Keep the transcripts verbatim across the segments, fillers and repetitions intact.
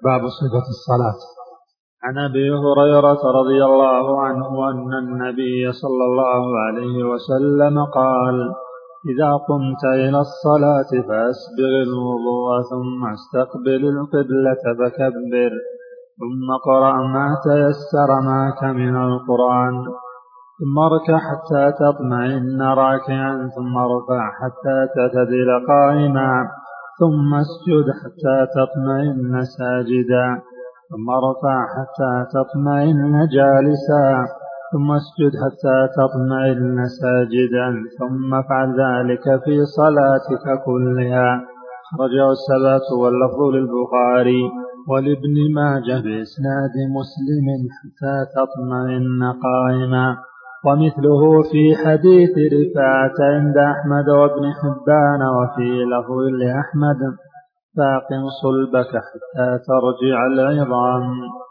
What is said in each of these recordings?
باب صفة الصلاة. عن أبي هريرة رضي الله عنه أن النبي صلى الله عليه وسلم قال: إذا قمت إلى الصلاة فأسبغ الوضوء ثم استقبل القبلة فكبر، ثم قرأ ما تيسر معك من القرآن، ثم اركع حتى تطمئن راكعا، ثم ارفع حتى تعتدل قائما، ثم اسجد حتى تطمئن ساجدا، ثم ارفع حتى تطمئن جالسا، ثم اسجد حتى تطمئن ساجدا، ثم افعل ذلك في صلاتك كلها. خرجه السبعة واللفظ للبخاري ولابن ماجه بإسناد مسلم حتى تطمئن قائما. ومثله في حديث رفاعة عند أحمد وابن حبان، وفي لفظ لأحمد: فاقم صلبك حتى ترجع العظام.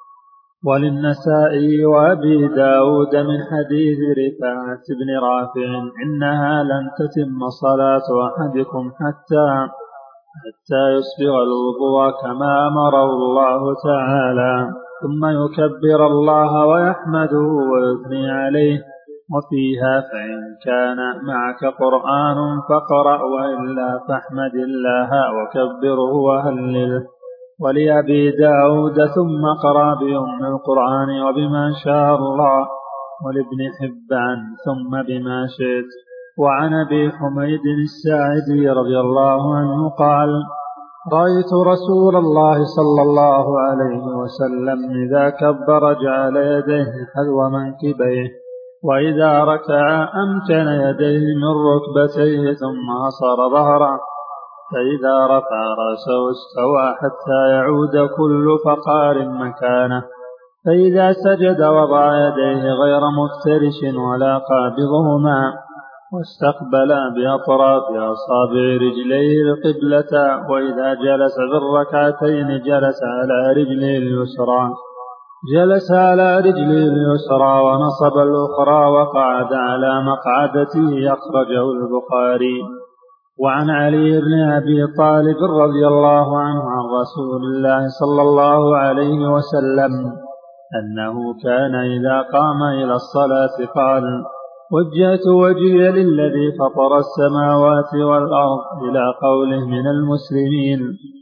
وللنسائي وأبي داود من حديث رفاعة بن رافع: إنها لن تتم صلاة أحدكم حتى حتى يسبغ الوضوء كما أمره الله تعالى، ثم يكبر الله ويحمده ويثني عليه. وفيها: فإن كان معك قرآن فاقرأ، وإلا فاحمد الله وكبره وهلله. ولأبي داود: ثم قرأ بأم القرآن وبما شاء الله. ولابن حبان: ثم بما شئت. وعن أبي حميد الساعدي رضي الله عنه قال: رأيت رسول الله صلى الله عليه وسلم إذا كبر جعل يديه حذو منكبيه، وإذا ركع أمكن يديه من ركبتيه ثم أصر ظهره، فإذا رفع رأسه استوى حتى يعود كل فقار مكانه، فإذا سجد وضع يديه غير مفترش ولا قابضهما، واستقبل بأطراف أصابع رجليه القبلة، وإذا جلس في الركعتين جلس على رجله اليسرى جلس على رجله اليسرى ونصب الأخرى وقعد على مقعدته. أخرجه البخاري. وعن علي بن أبي طالب رضي الله عنه عن رسول الله صلى الله عليه وسلم أنه كان إذا قام إلى الصلاة قال: وجهت وجهي للذي فطر السماوات والأرض، إلى قوله من المسلمين: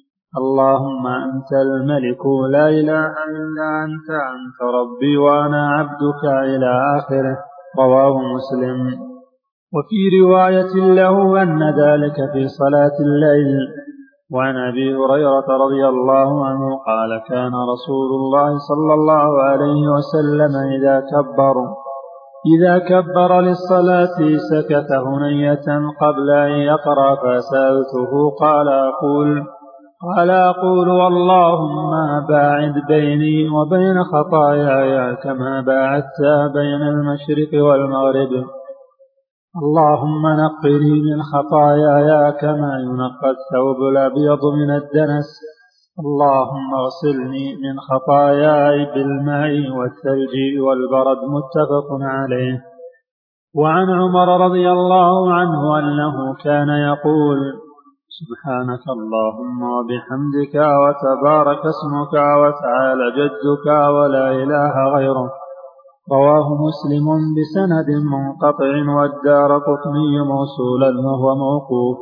اللهم أنت الملك لا إله إلا أنت، أنت ربي وأنا عبدك، إلى آخره. رواه مسلم. وفي رواية له أن ذلك في صلاة الليل. وعن أبي هريرة رضي الله عنه قال: كان رسول الله صلى الله عليه وسلم إذا كبر إذا كبر للصلاة سكت هنية قبل أن يقرأ، فسألته قال أقول قال أقول اللهم باعد بيني وبين خطاياي كما باعدت بين المشرق والمغرب، اللهم نقني من خطاياي كما ينقى الثوب الأبيض من الدنس، اللهم اغسلني من خطاياي بالماء والثلج والبرد. متفق عليه. وعن عمر رضي الله عنه أنه كان يقول: سبحانك اللهم وبحمدك وتبارك اسمك وتعالى جدك ولا إله غيرك. رواه مسلم بسند منقطع، والدارقطني موصولا وهو موقوف.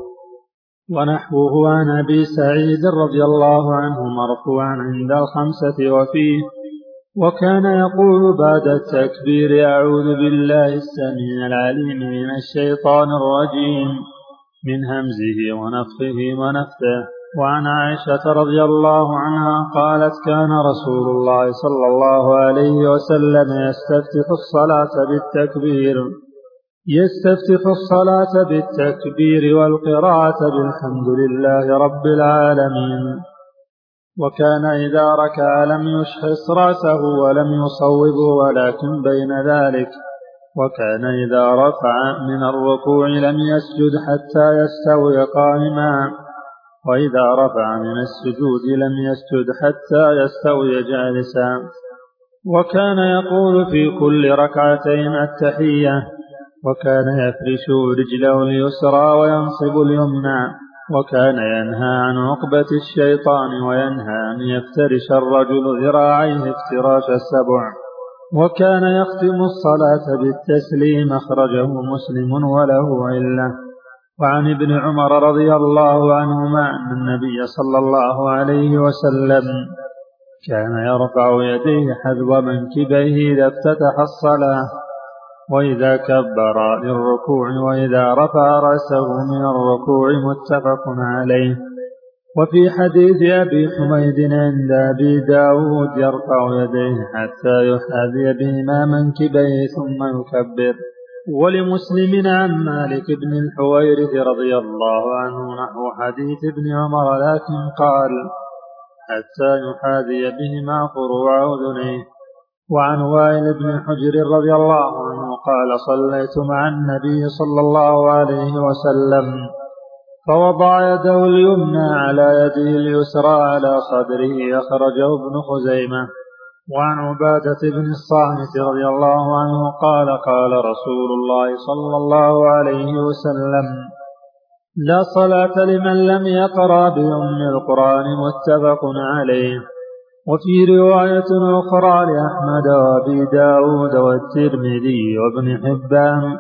ونحوه عن أبي سعيد رضي الله عنه مرفوعا عند الخمسة. وفيه: وكان يقول بعد التكبير: أعوذ بالله السميع العليم من الشيطان الرجيم، من همزه ونفخه ونفثه. وعن عائشة رضي الله عنها قالت: كان رسول الله صلى الله عليه وسلم يستفتح الصلاة بالتكبير يستفتح الصلاة بالتكبير والقراءة بالحمد لله رب العالمين. وكان إذا ركع لم يشخص رأسه ولم يصوبه ولكن بين ذلك. وكان إذا رفع من الركوع لم يسجد حتى يستوي قائما، وإذا رفع من السجود لم يسجد حتى يستوي جالسا. وكان يقول في كل ركعتين التحية. وكان يفرش رجله اليسرى وينصب اليمنى وكان ينهى عن عقبة الشيطان وينهى أن يفترش الرجل ذراعيه افتراش السبع. وكان يختم الصلاة بالتسليم. أخرجه مسلم وله علة. وعن ابن عمر رضي الله عنهما أن النبي صلى الله عليه وسلم كان يرفع يديه حذو منكبيه إذا افتتح الصلاة وإذا كبر للركوع وإذا رفع رأسه من الركوع، متفق عليه. وفي حديث أبي حميد عند أبي داود يرفع يديه حتى يحاذي بهما منكبيه ثم يكبر. ولمسلم عن مالك بن الحويرث رضي الله عنه نحو حديث ابن عمر، لكن قال حتى يحاذي بهما فروع أذنيه. وعن وائل بن حجر رضي الله عنه قال صليت مع النبي صلى الله عليه وسلم فوضع يده اليمنى على يده اليسرى على صدره. أخرجه ابن خزيمة. وعن عبادة بن الصامت رضي الله عنه قال قال رسول الله صلى الله عليه وسلم لا صلاة لمن لم يقرأ بأم القرآن، متفق عليه. وفي رواية أخرى لأحمد وأبي داود والترمذي وابن حبان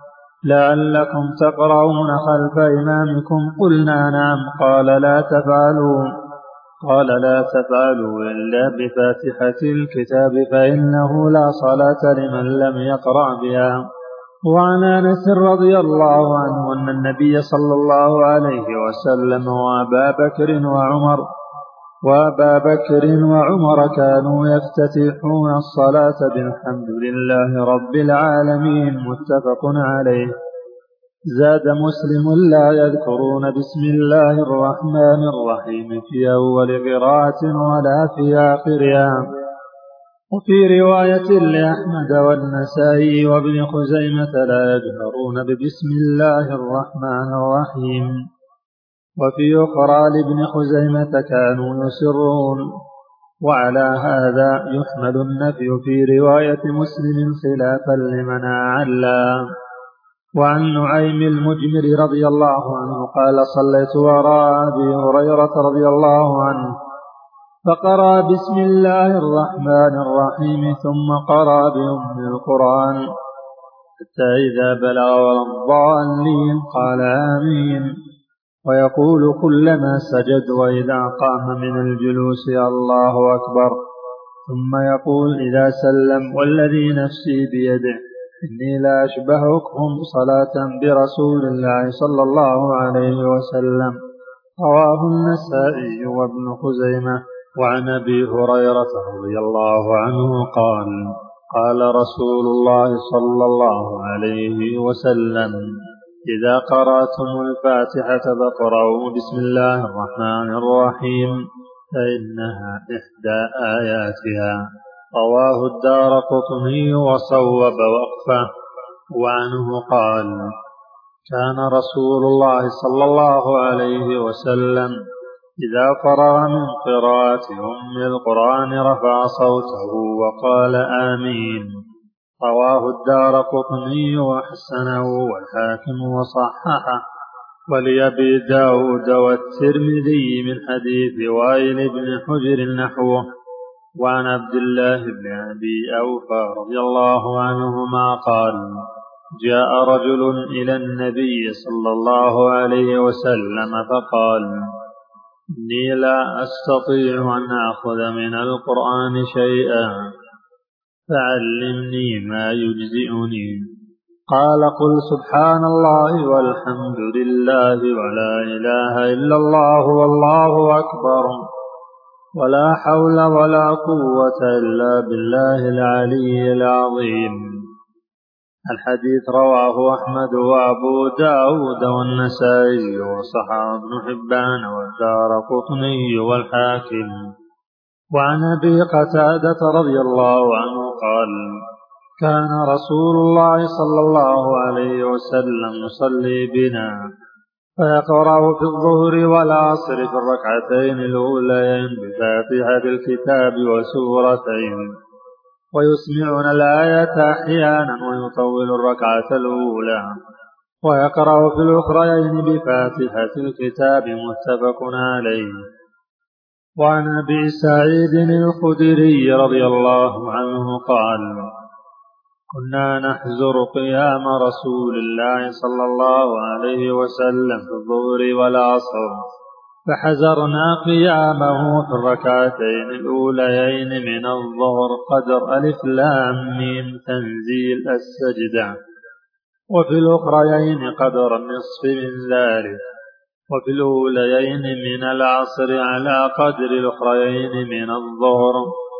لعلكم تقرؤون خلف إمامكم، قلنا نعم، قال لا تفعلوا قال لا تفعلوا إلا بفاتحة الكتاب فإنه لا صلاة لمن لم يقرأ بها. وعن أنس رضي الله عنه أن النبي صلى الله عليه وسلم وأبا بكر وعمر وأبا بكر وعمر كانوا يفتتحون الصلاة بالحمد لله رب العالمين، متفق عليه. زاد مسلم لا يذكرون بسم الله الرحمن الرحيم في أول قراءة ولا في آخرها. وفي رواية لأحمد والنسائي وابن خزيمة لا يجهرون ببسم الله الرحمن الرحيم. وفي أخرى لابن خزيمة كانوا يسرون. وعلى هذا يحمل النفي في رواية مسلم خلافا لمن أعلى. وعن نعيم المجمر رضي الله عنه قال صليت وراء أبي هريرة رضي الله عنه فقرأ بسم الله الرحمن الرحيم ثم قرأ بأم القرآن حتى إذا بلغ الضالين قال آمين، ويقول كلما سجد وإذا قام من الجلوس الله أكبر، ثم يقول إذا سلم والذي نفسي بيده إني لا أشبهكم صلاة برسول الله صلى الله عليه وسلم. رواه النسائي وابن خزيمة. وعن أبي هريرة رضي الله عنه قال قال رسول الله صلى الله عليه وسلم إذا قرأتم الفاتحة فاقرؤوا بسم الله الرحمن الرحيم فإنها إحدى آياتها. رواه الدارقطني وصوب وقفه. وعنه قال كان رسول الله صلى الله عليه وسلم إذا فرغ من قراءة أم القرآن رفع صوته وقال آمين. رواه الدارقطني وحسنه والحاكم وصححه. ولأبي داود والترمذي من حديث وائل بن حجر نحوه. وعن عبد الله بن أبي أوفى رضي الله عنهما قال جاء رجل إلى النبي صلى الله عليه وسلم فقال إني لا أستطيع أن أخذ من القرآن شيئا فعلمني ما يجزئني. قال قل سبحان الله والحمد لله ولا إله إلا الله والله أكبر ولا حول ولا قوة إلا بالله العلي العظيم. الحديث رواه أحمد وأبو داود والنسائي وصححه ابن حبان والدارقطني والحاكم. وعن أبي قتادة رضي الله عنه قال كان رسول الله صلى الله عليه وسلم يصلي بنا فيقرأ في الظهر والعصر في الركعتين الأوليين بفاتحة الكتاب وسورتين ويسمعنا الآية أحيانا ويطول الركعة الأولى ويقرأ في الأخريين بفاتحة الكتاب متفق عليه. وعن أبي سعيد الخدري رضي الله عنه قال: كنا نحزر قيام رسول الله صلى الله عليه وسلم في الظهر والعصر، فحزرنا قيامه في الركعتين الأوليين من الظهر قدر ألف لام ميم تنزيل السجدة، وفي الأخريين قدر النصف من ذلك، وفي الأوليين من العصر على قدر الأخريين من الظهر،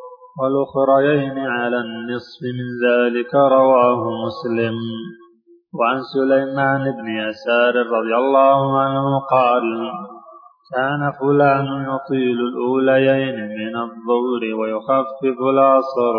والأخريين على النصف من ذلك. رواه مسلم. وعن سليمان بن يسار رضي الله عنه قال: كان فلان يطيل الأوليين من الظهر ويخفف العصر،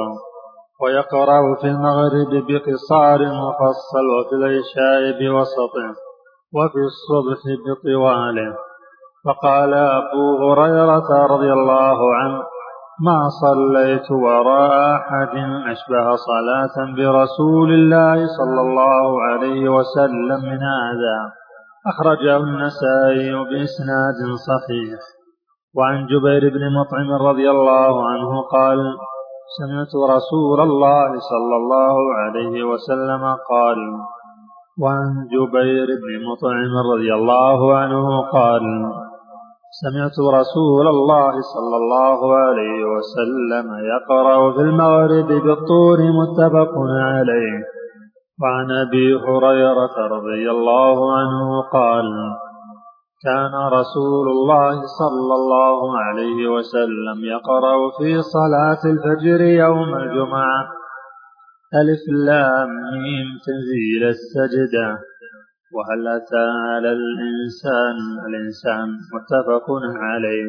ويقرأ في المغرب بقصار مفصل، وفي العشاء بوسطه، وفي الصبح بطواله. فقال أبو هريرة رضي الله عنه: ما صليت وراء أحد أشبه صلاة برسول الله صلى الله عليه وسلم من هذا. أخرجه النسائي بإسناد صحيح. وعن جبير بن مطعم رضي الله عنه قال: سمعت رسول الله صلى الله عليه وسلم قال. وعن جبير بن مطعم رضي الله عنه قال: سمعت رسول الله صلى الله عليه وسلم يقرأ في المغرب بالطور متفق عليه. وعن أبي هريرة رضي الله عنه قال: كان رسول الله صلى الله عليه وسلم يقرأ في صلاة الفجر يوم الجمعة ألف لام ميم تنزيل السجدة، وهل أتى على الإنسان الإنسان متفق عليه.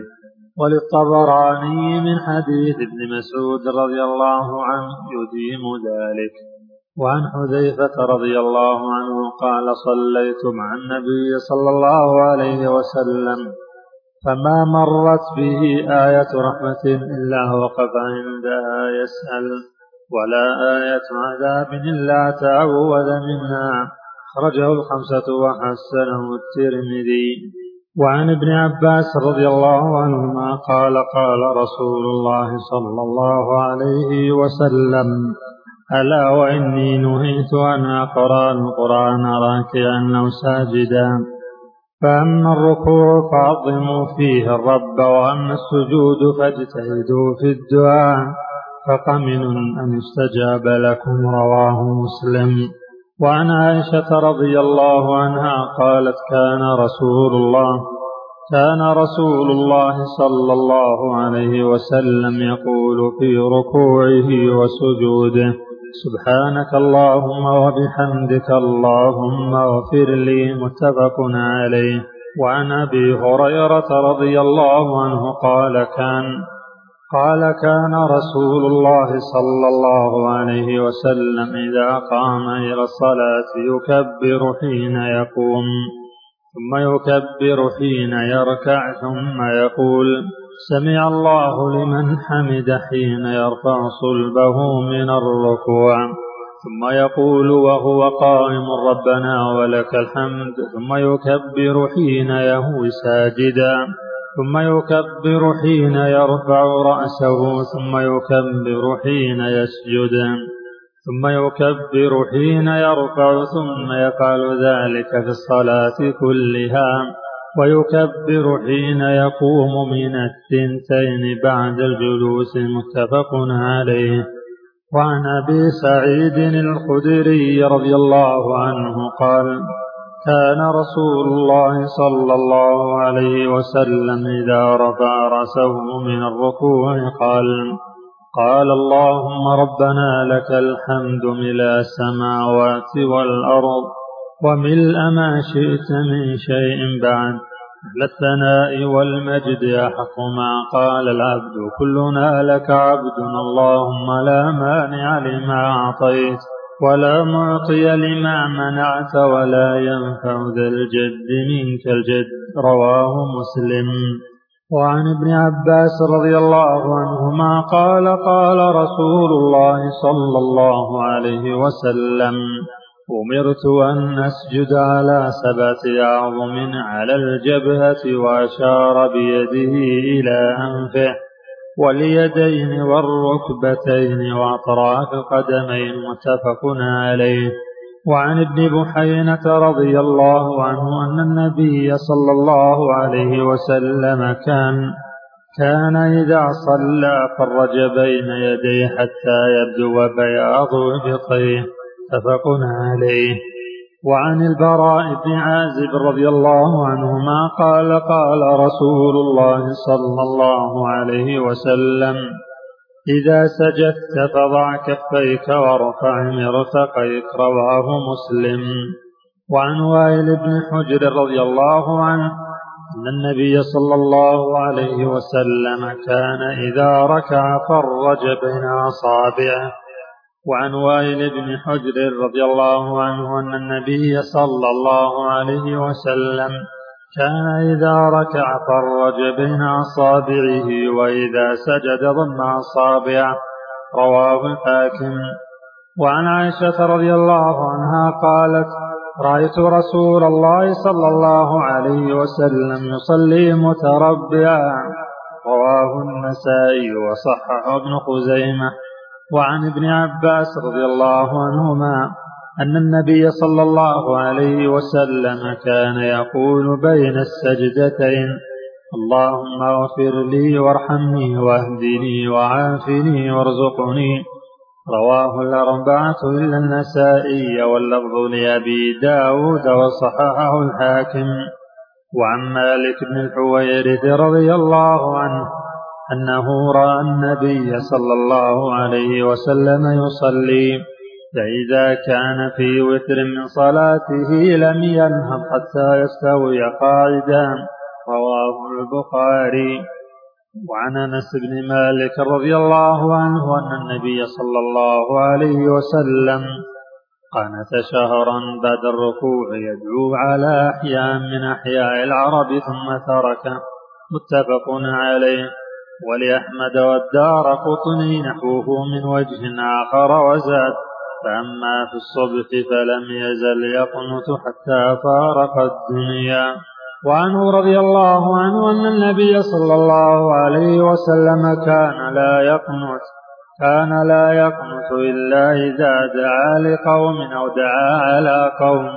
وللطبراني من حديث ابن مسعود رضي الله عنه يديم ذلك. وعن حذيفة رضي الله عنه قال: صليت مع النبي صلى الله عليه وسلم فما مرت به آية رحمة إلا وقف عندها يسأل، ولا آية عذاب إلا تعوذ منها. أخرجه الخمسة وحسنه الترمذي. وعن ابن عباس رضي الله عنهما قال: قال رسول الله صلى الله عليه وسلم: ألا وإني نهيت أن أقرأ القرآن راكعا أو ساجدا، فأما الركوع فعظموا فيه الرب، وأما السجود فاجتهدوا في الدعاء، فقمن أن استجاب لكم. رواه مسلم. وعن عائشة رضي الله عنها قالت: كان رسول الله كان رسول الله صلى الله عليه وسلم يقول في ركوعه وسجوده: سبحانك اللهم وبحمدك اللهم اغفر لي. متفق عليه. وعن أبي هريرة رضي الله عنه قال: كان قال كان رسول الله صلى الله عليه وسلم إذا قام إلى الصلاة يكبر حين يقوم، ثم يكبر حين يركع، ثم يقول: سمع الله لمن حمد حين يرفع صلبه من الركوع، ثم يقول وهو قائم: ربنا ولك الحمد، ثم يكبر حين يهوي ساجدا، ثم يكبر حين يرفع رأسه، ثم يكبر حين يسجد، ثم يكبر حين يرفع، ثم يفعل ذلك في الصلاة كلها، ويكبر حين يقوم من الثنتين بعد الجلوس. متفق عليه. وعن أبي سعيد الخدري رضي الله عنه قال: كان رسول الله صلى الله عليه وسلم إذا رفع رأسه من الركوع قال: قال اللهم ربنا لك الحمد ملء السماوات والأرض وملء ما شئت من شيء بعد، أهل الثناء والمجد أحق ما قال العبد، كلنا لك عبد، اللهم لا مانع لما أعطيت ولا معطي لما منعت ولا ينفع ذا الجد منك الجد. رواه مسلم. وعن ابن عباس رضي الله عنهما قال: قال رسول الله صلى الله عليه وسلم: أمرت أن أسجد على سبعة أعظم على الجبهة، وأشار بيده إلى أنفه واليدين والركبتين وأطراف القدمين، متفق عليه. وعن ابن بحينة رضي الله عنه أن النبي صلى الله عليه وسلم كان كان إذا صلى فرج بين يديه حتى يبدو بياض إبطيه، متفق عليه. وعن البراء بن عازب رضي الله عنهما قال قال رسول الله صلى الله عليه وسلم: إذا سجدت فضع كفيك وارفع مرفقيك، رواه مسلم. وعن وائل بن حجر رضي الله عنه أن النبي صلى الله عليه وسلم كان إذا ركع فرج بين أصابعه. وعن وائل بن حجر رضي الله عنه أن النبي صلى الله عليه وسلم كان إذا ركع فرج بين أصابعه، وإذا سجد ضم أصابعه، رواه الحاكم. وعن عائشة رضي الله عنها قالت: رأيت رسول الله صلى الله عليه وسلم يصلي متربعا، رواه النسائي وصححه ابن خزيمة. وعن ابن عباس رضي الله عنهما أن النبي صلى الله عليه وسلم كان يقول بين السجدتين: اللهم اغفر لي وارحمني واهدني وعافني وارزقني، رواه الأربعة إلا النسائي، واللفظ لأبي داود وصححه الحاكم. وعن مالك بن الحويرث رضي الله عنه أنه رأى النبي صلى الله عليه وسلم يصلي، فإذا كان في وتر من صلاته لم ينهض حتى يستوي قاعدا، رواه البخاري. وعن أنس بن مالك رضي الله عنه أن النبي صلى الله عليه وسلم قنت شهرا بعد الركوع يدعو على أحياء من أحياء العرب ثم تركه، متفق عليه. ولأحمد والدارقطني نحوه من وجه آخر وزاد: فأما في الصبح فلم يزل يقنت حتى فارق الدنيا. وعنه رضي الله عنه أن النبي صلى الله عليه وسلم كان لا يقنت كان لا يقنت إلا إذا دعا لقوم أو دعا على قوم،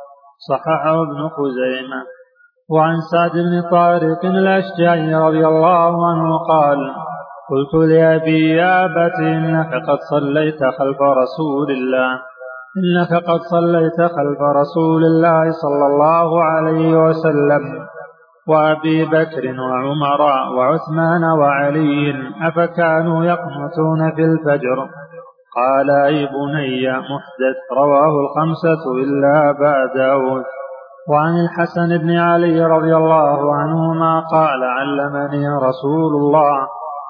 صححه ابن خزيمة. وعن سعد بن طارق الأشجعي رضي الله عنه قال: قلت لأبي: يا أبت إنك قد صليت خلف رسول الله إنك قد صليت خلف رسول الله صلى الله عليه وسلم وأبي بكر وعمر وعثمان وعلي، أفكانوا يقنتون في الفجر؟ قال: أي بني محدث، رواه الخمسة إلا أبا داود. وعن الحسن بن علي رضي الله عنهما قال: علمني رسول الله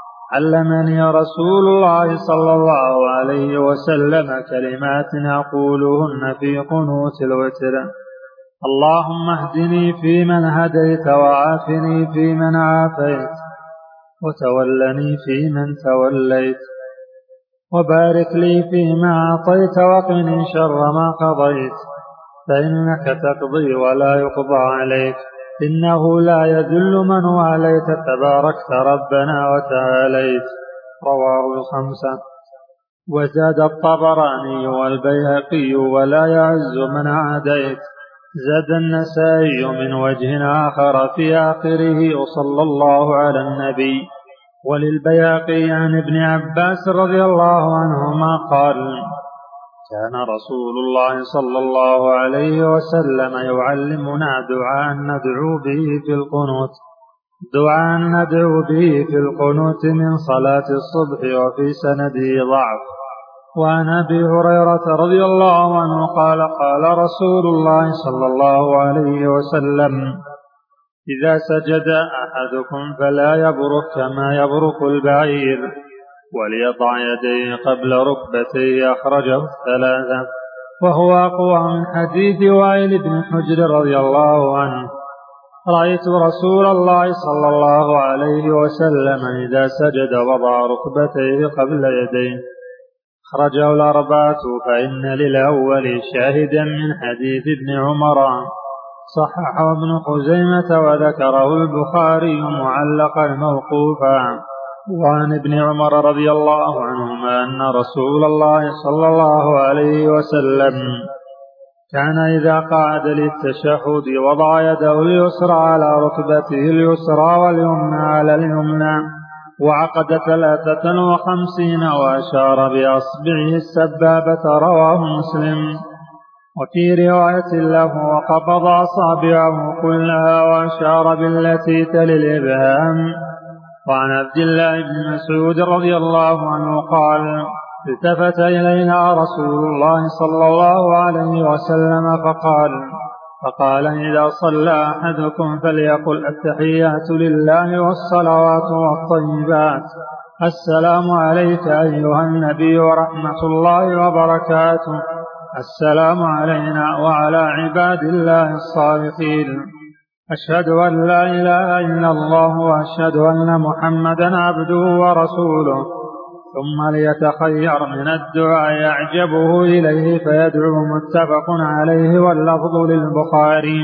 علمني رسول الله صلى الله عليه وسلم كلمات أقولهن في قنوت الوتر: اللهم اهدني فيمن هديت، وعافني فيمن عافيت، وتولني فيمن توليت، وبارك لي فيما أعطيت، وقني شر ما قضيت، فإنك تقضي ولا يقضى عليك، إنه لا يذل من واليت، تباركت ربنا وتعاليت، رواه الخمسة. وزاد الطبراني والبيهقي: ولا يعز من عاديت. زاد النسائي من وجه آخر في آخره: وصلى الله على النبي. وللبيهقي عن ابن عباس رضي الله عنهما قال: كان رسول الله صلى الله عليه وسلم يعلمنا دعاء ندعو به في القنوت دعاء ندعو به في القنوت من صلاة الصبح، وفي سنده ضعف. وعن أبي هريرة رضي الله عنه قال: قال رسول الله صلى الله عليه وسلم: إذا سجد أحدكم فلا يبرك كما يبرك البعير، وليضع يديه قبل ركبتيه، أخرجه الثلاثة. وهو أقوى من حديث وائل بن حجر رضي الله عنه: رأيت رسول الله صلى الله عليه وسلم إذا سجد وضع ركبتيه قبل يديه، أخرجه الأربعة. فإن للأول شاهدا من حديث ابن عمر صححه ابن خزيمة وذكره البخاري معلقا موقوفا. وعن ابن عمر رضي الله عنهما أن رسول الله صلى الله عليه وسلم كان إذا قعد للتشهد وضع يده اليسرى على ركبته اليسرى واليمنى على اليمنى وعقد ثلاثة وخمسين وأشار بأصبعه السبابة. رواه مسلم. وفي رواية له وقبض أصابعه كلها وأشار بالتي تلي الإبهام. وعن عبد الله بن مسعود رضي الله عنه قال التفت إلينا رسول الله صلى الله عليه وسلم فقال فقال إذا صلى أحدكم فليقل التحيات لله والصلوات والطيبات السلام عليك أيها النبي ورحمة الله وبركاته السلام علينا وعلى عباد الله الصالحين أشهد أن لا إله إلا الله وأشهد أن محمدا عبده ورسوله ثم ليتخير من الدعاء يعجبه إليه فيدعو. متفق عليه واللفظ للبخاري.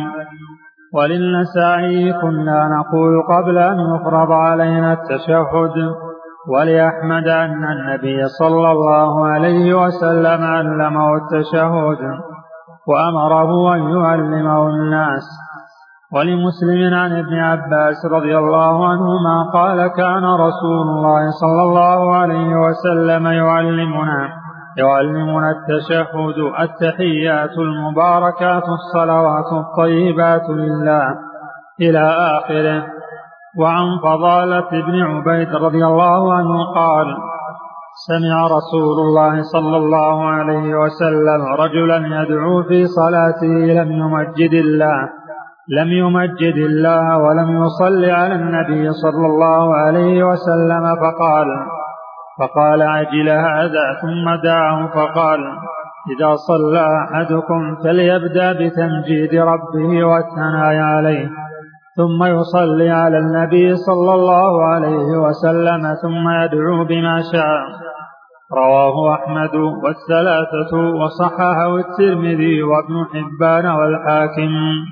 وللنسائي كنا نقول قبل أن يفرض علينا التشهد. ولأحمد أن النبي صلى الله عليه وسلم علمه التشهد وأمره أن يعلمه الناس. ولمسلم عن ابن عباس رضي الله عنهما قال كان رسول الله صلى الله عليه وسلم يعلمنا يعلمنا التشهد التحيات المباركات الصلوات الطيبات لله إلى آخره. وعن فضالة بن عبيد رضي الله عنه قال سمع رسول الله صلى الله عليه وسلم رجلا يدعو في صلاته لم يمجد الله لم يمجد الله ولم يصل على النبي صلى الله عليه وسلم فقال فقال عجل هذا ثم دعاه فقال إذا صلى أحدكم فليبدأ بتمجيد ربه والثناء عليه ثم يصلي على النبي صلى الله عليه وسلم ثم يدعو بما شاء. رواه أحمد والثلاثة وصححه الترمذي وابن حبان والحاكم.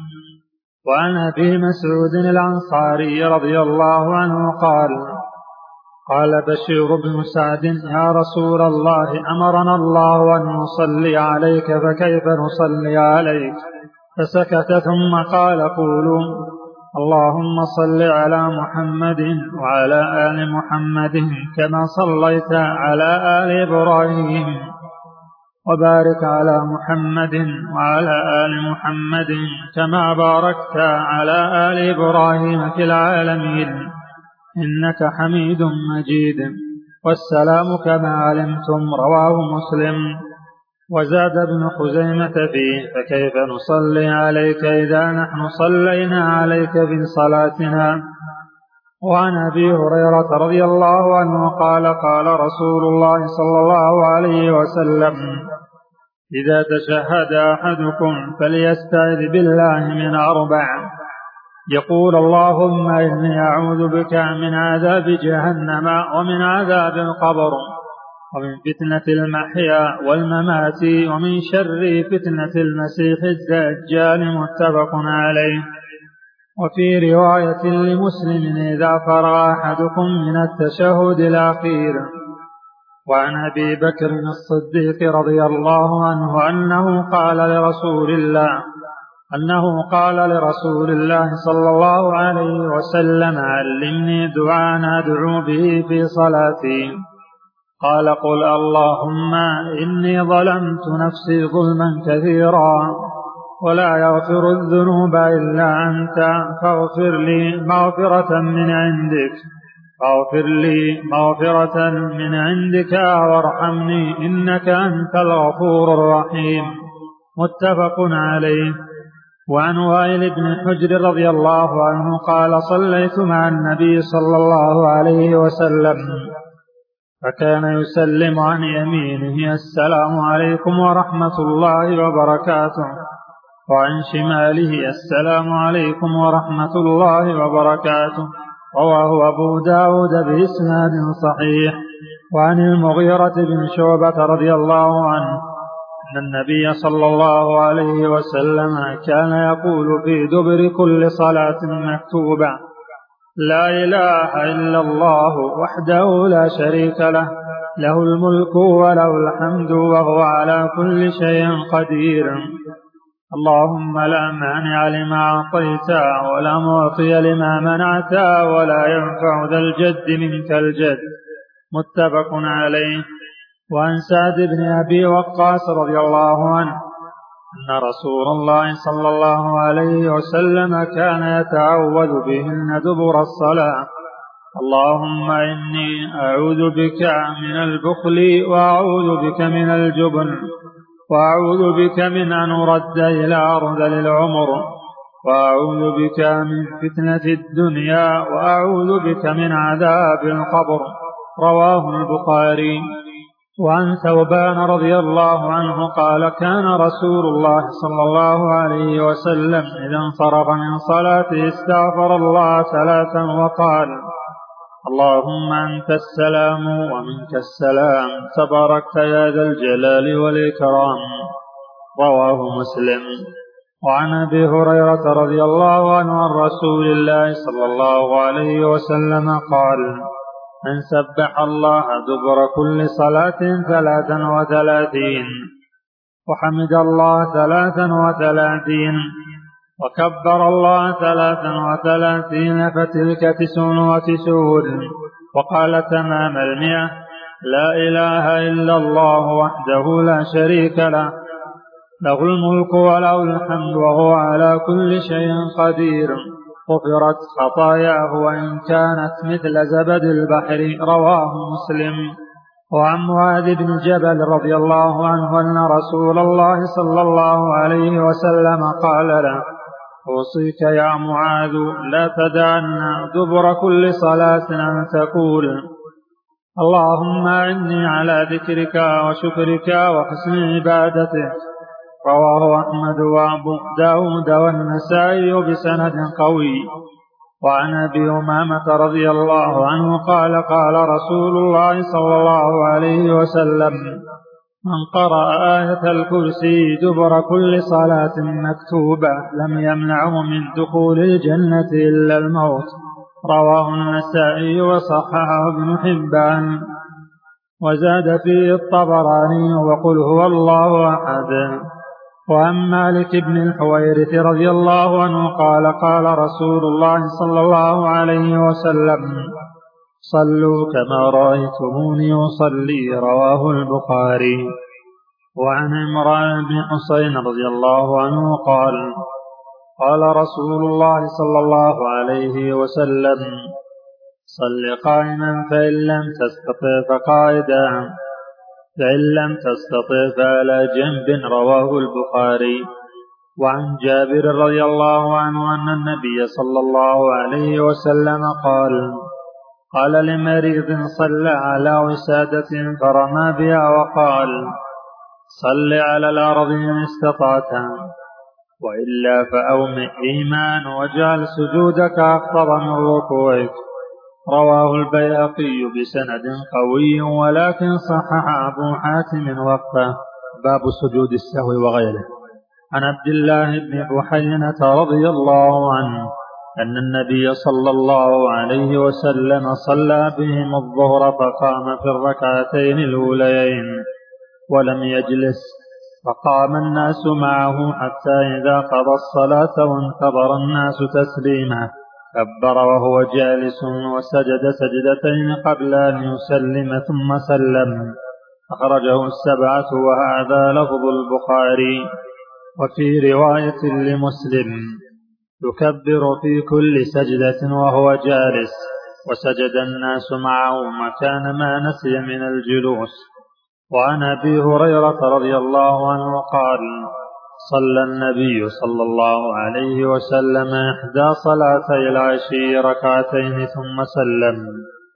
وعن أبي مسعود الأنصاري رضي الله عنه قال قال بشير بن سعد يا رسول الله أمرنا الله أن نصلي عليك فكيف نصلي عليك؟ فسكت ثم قال قولوا اللهم صل على محمد وعلى آل محمد كما صليت على آل إبراهيم وبارك على محمد وعلى آل محمد كما باركت على آل إبراهيم في العالمين إنك حميد مجيد والسلام كما علمتم. رواه مسلم. وزاد ابن خزيمة فيه فكيف نصلي عليك إذا نحن صلينا عليك في صلاتنا. وعن أبي هريرة رضي الله عنه قال قال رسول الله صلى الله عليه وسلم إذا تشهد أحدكم فليستعذ بالله من أربع يقول اللهم إني أعوذ بك من عذاب جهنم ومن عذاب القبر ومن فتنة المحيا والممات ومن شر فتنة المسيح الدجال. متفق عليه. وفي رواية لمسلم إذا فرغ أحدكم من التشهد الأخير. وعن أبي بكر الصديق رضي الله عنه أنه قال لرسول الله أنه قال لرسول الله صلى الله عليه وسلم علمني دعاء أدعو به في صلاتي. قال قل اللهم إني ظلمت نفسي ظلما كثيرا ولا يغفر الذنوب إلا أنت فاغفر لي مغفرة من عندك فاغفر لي مغفرة من عندك وارحمني إنك أنت الغفور الرحيم. متفق عليه. وعن وائل بن حجر رضي الله عنه قال صليت مع النبي صلى الله عليه وسلم فكان يسلم عن يمينه السلام عليكم ورحمة الله وبركاته وعن شماله السلام عليكم ورحمة الله وبركاته. رواه أبو داود بإسناد صحيح. وعن المغيرة بن شعبة رضي الله عنه أن النبي صلى الله عليه وسلم كان يقول في دبر كل صلاة مكتوبة: لا إله إلا الله وحده لا شريك له، له الملك وله الحمد وهو على كل شيء قدير، اللهم لا مانع لما أعطيت ولا معطي لما منعت ولا ينفع ذا الجد منك الجد. متفق عليه. وعن سعد بن أبي وقاص رضي الله عنه أن رسول الله صلى الله عليه وسلم كان يتعوذ بهن دبر الصلاة: اللهم إني أعوذ بك من البخل وأعوذ بك من الجبن وأعوذ بك من أن أرد إلى أرذل العمر وأعوذ بك من فتنة الدنيا وأعوذ بك من عذاب القبر. رواه البخاري. وعن ثوبان رضي الله عنه قال: كان رسول الله صلى الله عليه وسلم إذا انصرف من صلاته استغفر الله ثلاثا وقال: اللهم أنت السلام ومنك السلام، تباركت يا ذا الجلال والإكرام. رواه مسلم. وعن أبي هريرة رضي الله عنه عن رسول الله صلى الله عليه وسلم قال: من سبح الله دبر كل صلاة ثلاثا وثلاثين، وحمد الله ثلاثا وثلاثين، وكبر الله ثلاثا وثلاثين، فتلك تسع وتسعون. وقال تمام المئة: لا إله إلا الله وحده لا شريك له، له الملك وله الحمد وهو على كل شيء قدير، غفرت خطاياه وإن كانت مثل زبد البحر. رواه مسلم. وعن معاذ بن جبل رضي الله عنه أن رسول الله صلى الله عليه وسلم قال له: أوصيك يا معاذ لا تدعن دبر كل صلاة أن تقول: اللهم أعني على ذكرك وشكرك وحسن عبادتك. رواه أحمد وأبو داود والنسائي بسند قوي. وعن أبي أمامة رضي الله عنه قال: قال رسول الله صلى الله عليه وسلم: من قرأ آية الكرسي دبر كل صلاة مكتوبة لم يمنعه من دخول الجنة إلا الموت. رواه النسائي وصححه ابن حبان. وزاد فيه الطبراني: وقل هو الله أحد. وعن مالك بن الحويرث رضي الله عنه قال: قال رسول الله صلى الله عليه وسلم: صلوا كما رأيتموني أصلي. رواه البخاري. وعن عمران بن حسين رضي الله عنه قال: قال رسول الله صلى الله عليه وسلم: صل قائما فإن لم تستطع فقاعدا فإن لم تستطع فعلى جنب. رواه البخاري. وعن جابر رضي الله عنه أن النبي صلى الله عليه وسلم قال: قال لمريض صلى على وسادة فرمى بها وقال: صل على الأرض إن استطعت، وإلا فأومئ إيمان واجعل سجودك أخطر من ركوعك. رواه البيهقي بسند قوي ولكن صحح أبو حاتم وقفه. باب سجود السهو وغيره. عن عبد الله بن بحينة رضي الله عنه أن النبي صلى الله عليه وسلم صلى بهم الظهر فقام في الركعتين الأوليين ولم يجلس، فقام الناس معه حتى إذا قضى الصلاة وانتظر الناس تسليمه كبر وهو جالس وسجد سجدتين قبل أن يسلم ثم سلم. أخرجه السبعة وهذا لفظ البخاري. وفي رواية لمسلم: يكبر في كل سجدة وهو جالس، وسجد الناس معه مكان ما نسي من الجلوس. وعن أبي هريرة رضي الله عنه قال: صلى النبي صلى الله عليه وسلم إحدى صلاتي العشي ركعتين ثم سلم،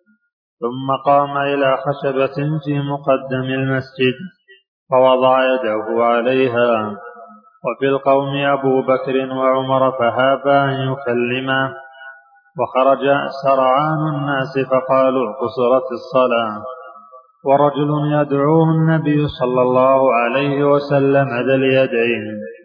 ثم قام إلى خشبة في مقدم المسجد فوضع يده عليها، وفي القوم أبو بكر وعمر فهابا أن يكلما، وخرج سرعان الناس فقالوا: قصرت الصلاة. ورجل يدعوه النبي صلى الله عليه وسلم ذا اليدين،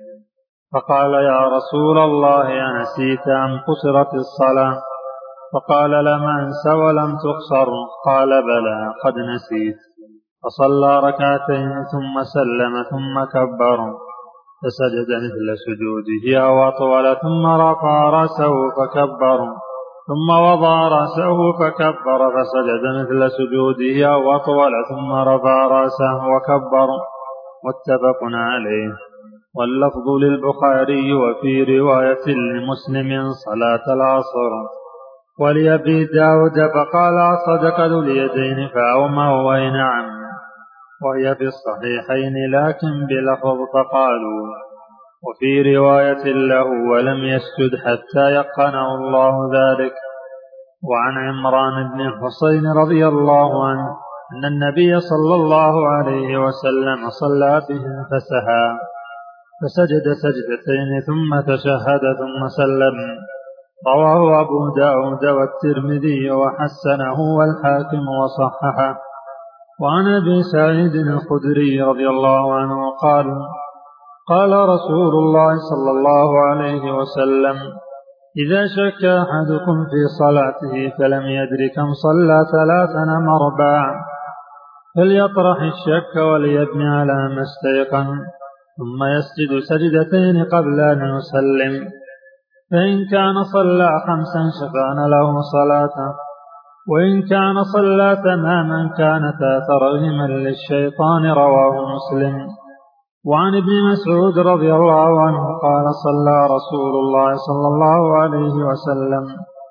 فقال يا رسول الله أنسيت أم قصرت الصلاة؟ فقال لم أنس ولم تقصر. قال بلى قد نسيت. فصلى ركعتين ثم سلم ثم كبر فسجد مثل سجوده أو أطول، ثم رفع رأسه فكبر، ثم وضع رأسه فكبر فسجد مثل سجوده أو أطول، ثم رفع رأسه وكبر. متفق عليه. واللفظ للبخاري وفي رواية لمسلم صلاة العصر. ولأبي داود فقال صدق ذو اليدين فأومى وأي نعم، وهي في الصحيحين لكن بلفظ فقالوا. وفي رواية له ولم يسجد حتى يقنه الله ذلك. وعن عمران بن الحصين رضي الله عنه أن النبي صلى الله عليه وسلم صلى بهم فسهى فسجد سجدتين ثم تشهد ثم سلم. رواه أبو داود والترمذي وحسنه والحاكم وصححه. وعن أبي سعيد الخدري رضي الله عنه قال قال رسول الله صلى الله عليه وسلم إذا شك أحدكم في صلاته فلم يدر كم صلى ثلاثا أم أربعا فليطرح الشك وليبني على ما استيقن، ثم يسجد سجدتين قبل أن يسلم، فإن كان صلى خمسا شفعن له صلاته، وإن كان صلى تماما كانتا ترغيما للشيطان. رواه مسلم. وعن ابن مسعود رضي الله عنه قال صلى رسول الله صلى الله عليه وسلم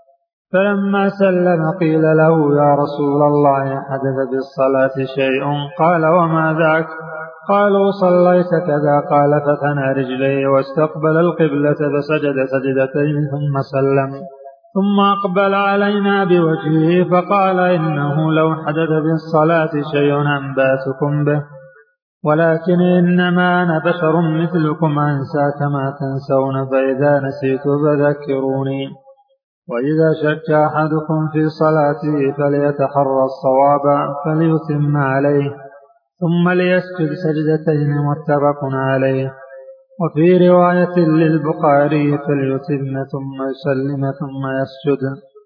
فلما سلم قيل له يا رسول الله حدث بالصلاة شيء؟ قال وما ذاك؟ قالوا صليت كذا. قال فثنى رجليه واستقبل القبلة فسجد سجدتين ثم سلم، ثم أقبل علينا بوجهه فقال إنه لو حدث بالصلاة شيء أنباتكم به، ولكن إنما أنا بشر مثلكم أنسى كما تنسون، فإذا نسيت فذكروني. وإذا شك أحدكم في صلاته فليتحرى الصواب فليتم عليه ثم ليسجد سجدتين. متفق عليه. وفي رواية للبخاري فليتم ثم يسلم ثم يسجد.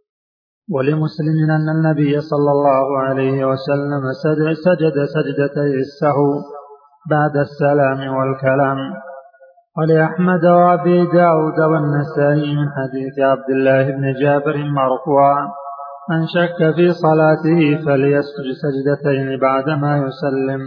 ولمسلم أن النبي صلى الله عليه وسلم سجد سجدتي السهو بعد السلام والكلام. ولأحمد وأبي داود والنسائي من حديث عبد الله بن جابر مرفوعا من شك في صلاته فليسجد سجدتين بعدما يسلم.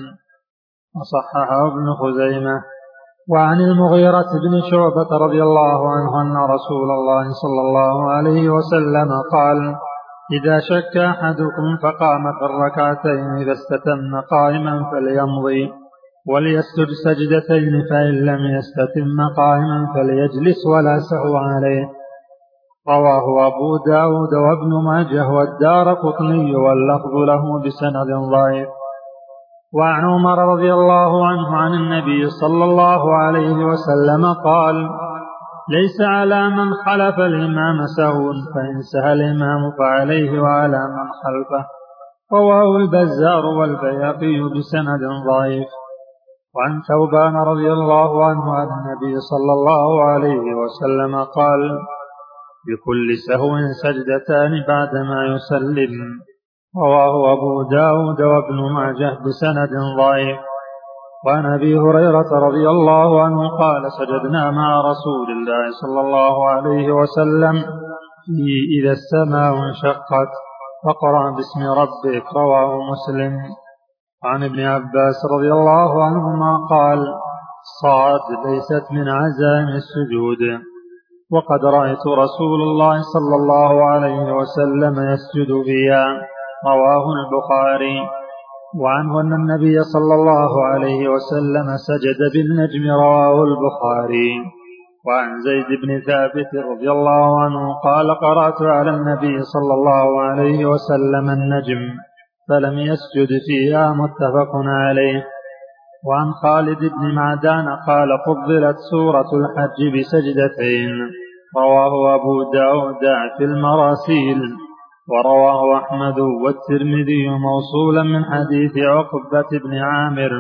وصححه ابن خزيمة. وعن المغيرة بن شعبة رضي الله عنه أن رسول الله صلى الله عليه وسلم قال إذا شك أحدكم فقام في الركعتين فاستتم قائما فليمضي وليسجد سجدتين، فإن لم يستتم قائما فليجلس ولا سهو عليه. رواه أبو داود وابن ماجه والدارقطني واللفظ له بسند ضعيف. وعن عمر رضي الله عنه عن النبي صلى الله عليه وسلم قال ليس على من خلف الإمام سهو، فإن سهى الإمام فعليه وعلى من خلفه. رواه البزار والبيهقي بسند ضعيف. وعن ثوبان رضي الله عنه عن النبي صلى الله عليه وسلم قال بكل سهو سجدتان بعدما يسلم. رواه أبو داود وابن ماجه بسند ضعيف. وعن أبي هريرة رضي الله عنه قال سجدنا مع رسول الله صلى الله عليه وسلم في إذا السماء انشقت فقرأ باسم ربك. رواه مسلم. عن ابن عباس رضي الله عنهما قال صاد ليست من عزائم السجود، وقد رأيت رسول الله صلى الله عليه وسلم يسجد بها. رواه البخاري. وعنه أن النبي صلى الله عليه وسلم سجد بالنجم. رواه البخاري. وعن زيد بن ثابت رضي الله عنه قال قرأت على النبي صلى الله عليه وسلم النجم فلم يسجد فيها. متفق عليه. وعن خالد بن معدان قال فضلت سورة الحج بسجدتين. رواه أبو داود في المراسيل. ورواه أحمد والترمذي موصولا من حديث عقبة بن عامر،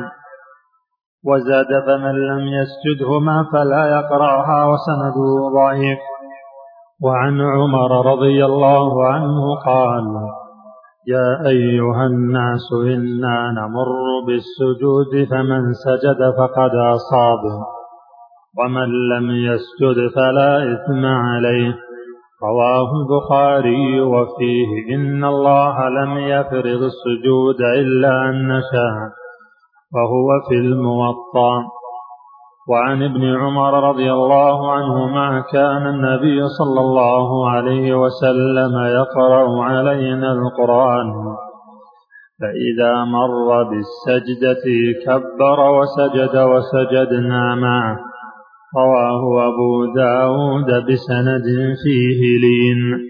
وزاد فمن لم يسجدهما فلا يقرأها، وسنده ضعيف. وعن عمر رضي الله عنه قال: يا أيها الناس إنا نمر بالسجود فمن سجد فقد أصاب، ومن لم يسجد فلا إثم عليه. رواه البخاري. وفيه: إن الله لم يفرض السجود إلا أن نشاء، وهو في الموطأ. وعن ابن عمر رضي الله عنهما: كان النبي صلى الله عليه وسلم يقرأ علينا القرآن، فإذا مر بالسجدة كبر وسجد وسجدنا معه. رواه أبو داود بسند فيه لين.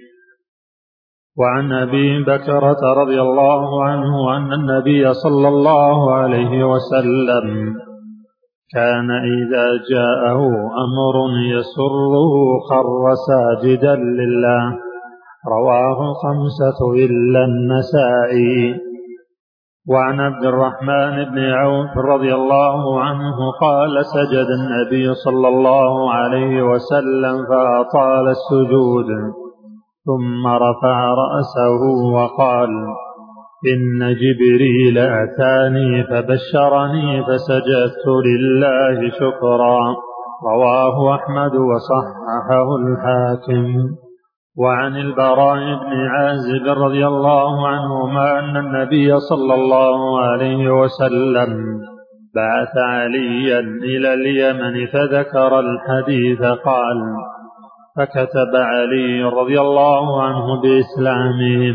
وعن أبي بكرة رضي الله عنه أن النبي صلى الله عليه وسلم كان إذا جاءه أمر يسره خر ساجدا لله. رواه خمسة إلا النسائي. وعن عبد الرحمن بن عوف رضي الله عنه قال: سجد النبي صلى الله عليه وسلم فأطال السجود، ثم رفع رأسه وقال: إن جبريل أتاني فبشرني فسجدت لله شكرا. رواه أحمد وصححه الحاكم. وعن البراء بن عازب رضي الله عنهما أن النبي صلى الله عليه وسلم بعث عليا إلى اليمن فذكر الحديث قال: فكتب علي رضي الله عنه بإسلامهم،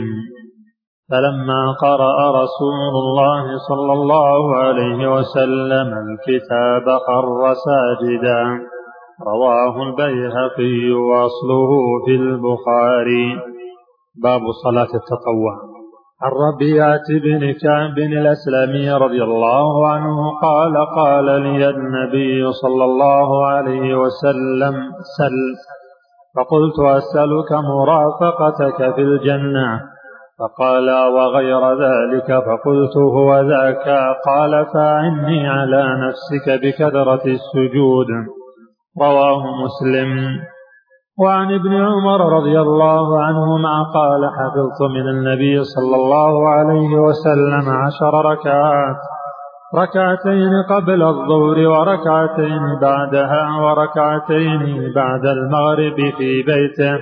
فلما قرأ رسول الله صلى الله عليه وسلم الكتاب خر ساجدا. رواه البيهقي وأصله في البخاري. باب صلاة التطوع. عن ربيعة بن كعب الأسلمي رضي الله عنه قال: قال لي النبي صلى الله عليه وسلم: سل. فقلت: أسألك مرافقتك في الجنة. فقال: وغير ذلك؟ فقلت: هو ذاك. قال: فأعني على نفسك بكثرة السجود. رواه مسلم. وعن ابن عمر رضي الله عنهما قال: حفظت من النبي صلى الله عليه وسلم عشر ركعات، ركعتين قبل الظهر وركعتين بعدها، وركعتين بعد المغرب في بيته،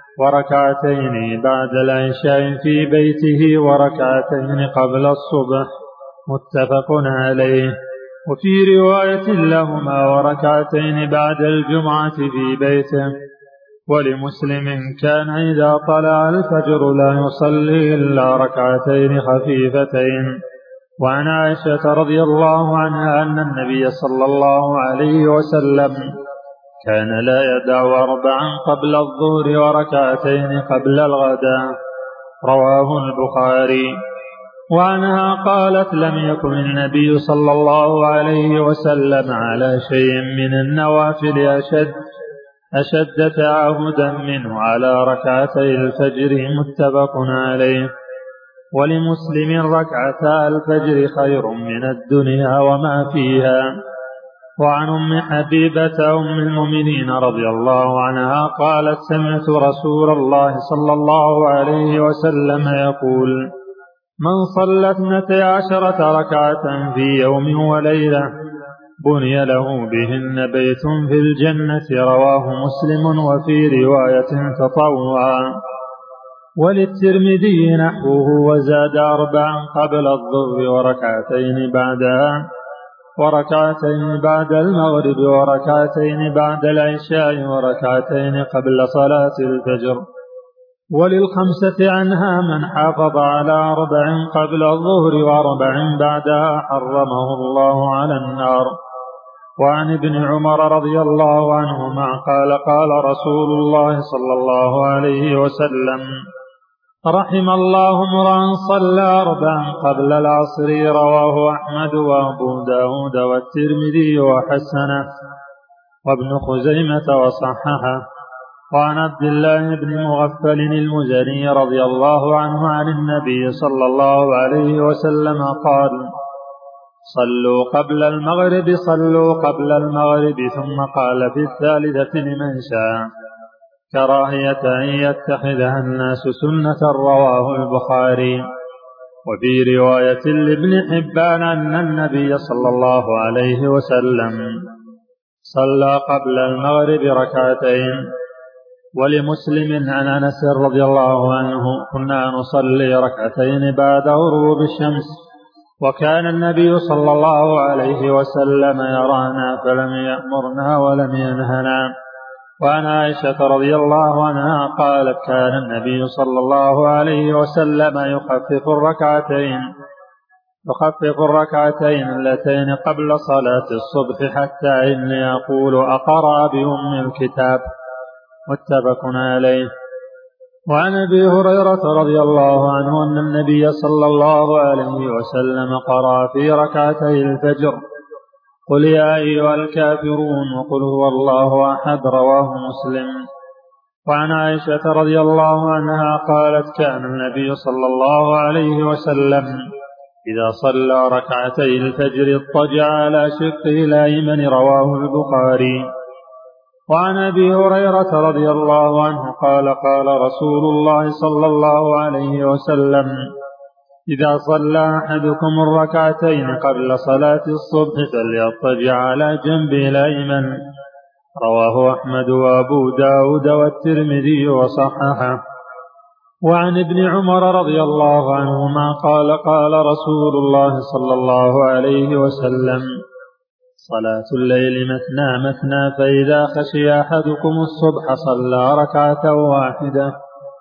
وركعتين بعد العشاء في بيته، وركعتين قبل الصبح. متفق عليه. وفي رواية لهما: وركعتين بعد الجمعة في بيته. ولمسلم: كان إذا طلع الفجر لا يصلي إلا ركعتين خفيفتين. وعن عائشة رضي الله عنها أن النبي صلى الله عليه وسلم كان لا يدع أربعا قبل الظهر وركعتين قبل الغداء. رواه البخاري. وعنها قالت: لم يكن النبي صلى الله عليه وسلم على شيء من النوافل أشد أشد تعهدا منه على ركعتي الفجر. متفق عليه. ولمسلم: ركعتا الفجر خير من الدنيا وما فيها. وعن أم حبيبة أم المؤمنين رضي الله عنها قالت: سمعت رسول الله صلى الله عليه وسلم يقول: من صلى اثنتي عشرة ركعة في يوم وليلة بني له بهن بيت في الجنة. رواه مسلم. وفي رواية: تطوعا. وللترمذي نحوه وزاد: أربعا قبل الظهر وركعتين بعدها، وركعتين بعد المغرب، وركعتين بعد العشاء، وركعتين قبل صلاة الفجر. وللخمسة عنها: من حافظ على أربع قبل الظهر وأربع بعدها حرمه الله على النار. وعن ابن عمر رضي الله عنهما قال: قال رسول الله صلى الله عليه وسلم: رحم الله امرأ صلى أربعا قبل العصر. رواه أحمد وأبو داود والترمذي وحسنه، وابن خزيمة وصححه. وعن عبد الله بن مغفل المزني رضي الله عنه عن النبي صلى الله عليه وسلم قال: صلوا قبل المغرب صلوا قبل المغرب. ثم قال في الثالثة لمن شاء: كراهية أن يتخذها الناس سنة. رواه البخاري. وفي رواية لابن حبان أن النبي صلى الله عليه وسلم صلى قبل المغرب ركعتين. ولمسلم عن أنس رضي الله عنه: كنا نصلي ركعتين بعد غروب الشمس، وكان النبي صلى الله عليه وسلم يرانا فلم يأمرنا ولم ينهنا. وعن عائشة رضي الله عنها قالت: كان النبي صلى الله عليه وسلم يخفف الركعتين يخفف الركعتين اللتين قبل صلاة الصبح حتى إني أقول: أقرأ بأم الكتاب. متفق عليه. وعن أبي هريرة رضي الله عنه أن النبي صلى الله عليه وسلم قرأ في ركعتي الفجر: قل يا أيها الكافرون وقل هو الله أحد. رواه مسلم. وعن عائشة رضي الله عنها قالت: كان النبي صلى الله عليه وسلم إذا صلى ركعتي الفجر اضطجع على شقه الأيمن. رواه البخاري. وعن أبي هريرة رضي الله عنه قال: قال رسول الله صلى الله عليه وسلم: إذا صلى أحدكم الركعتين قبل صلاة الصبح فليضطجع على جنبه الأيمن. رواه أحمد وأبو داود والترمذي وصححه. وعن ابن عمر رضي الله عنهما قال: قال رسول الله صلى الله عليه وسلم: صلاة الليل مثنى مثنى، فإذا خشي أحدكم الصبح صلى ركعة واحدة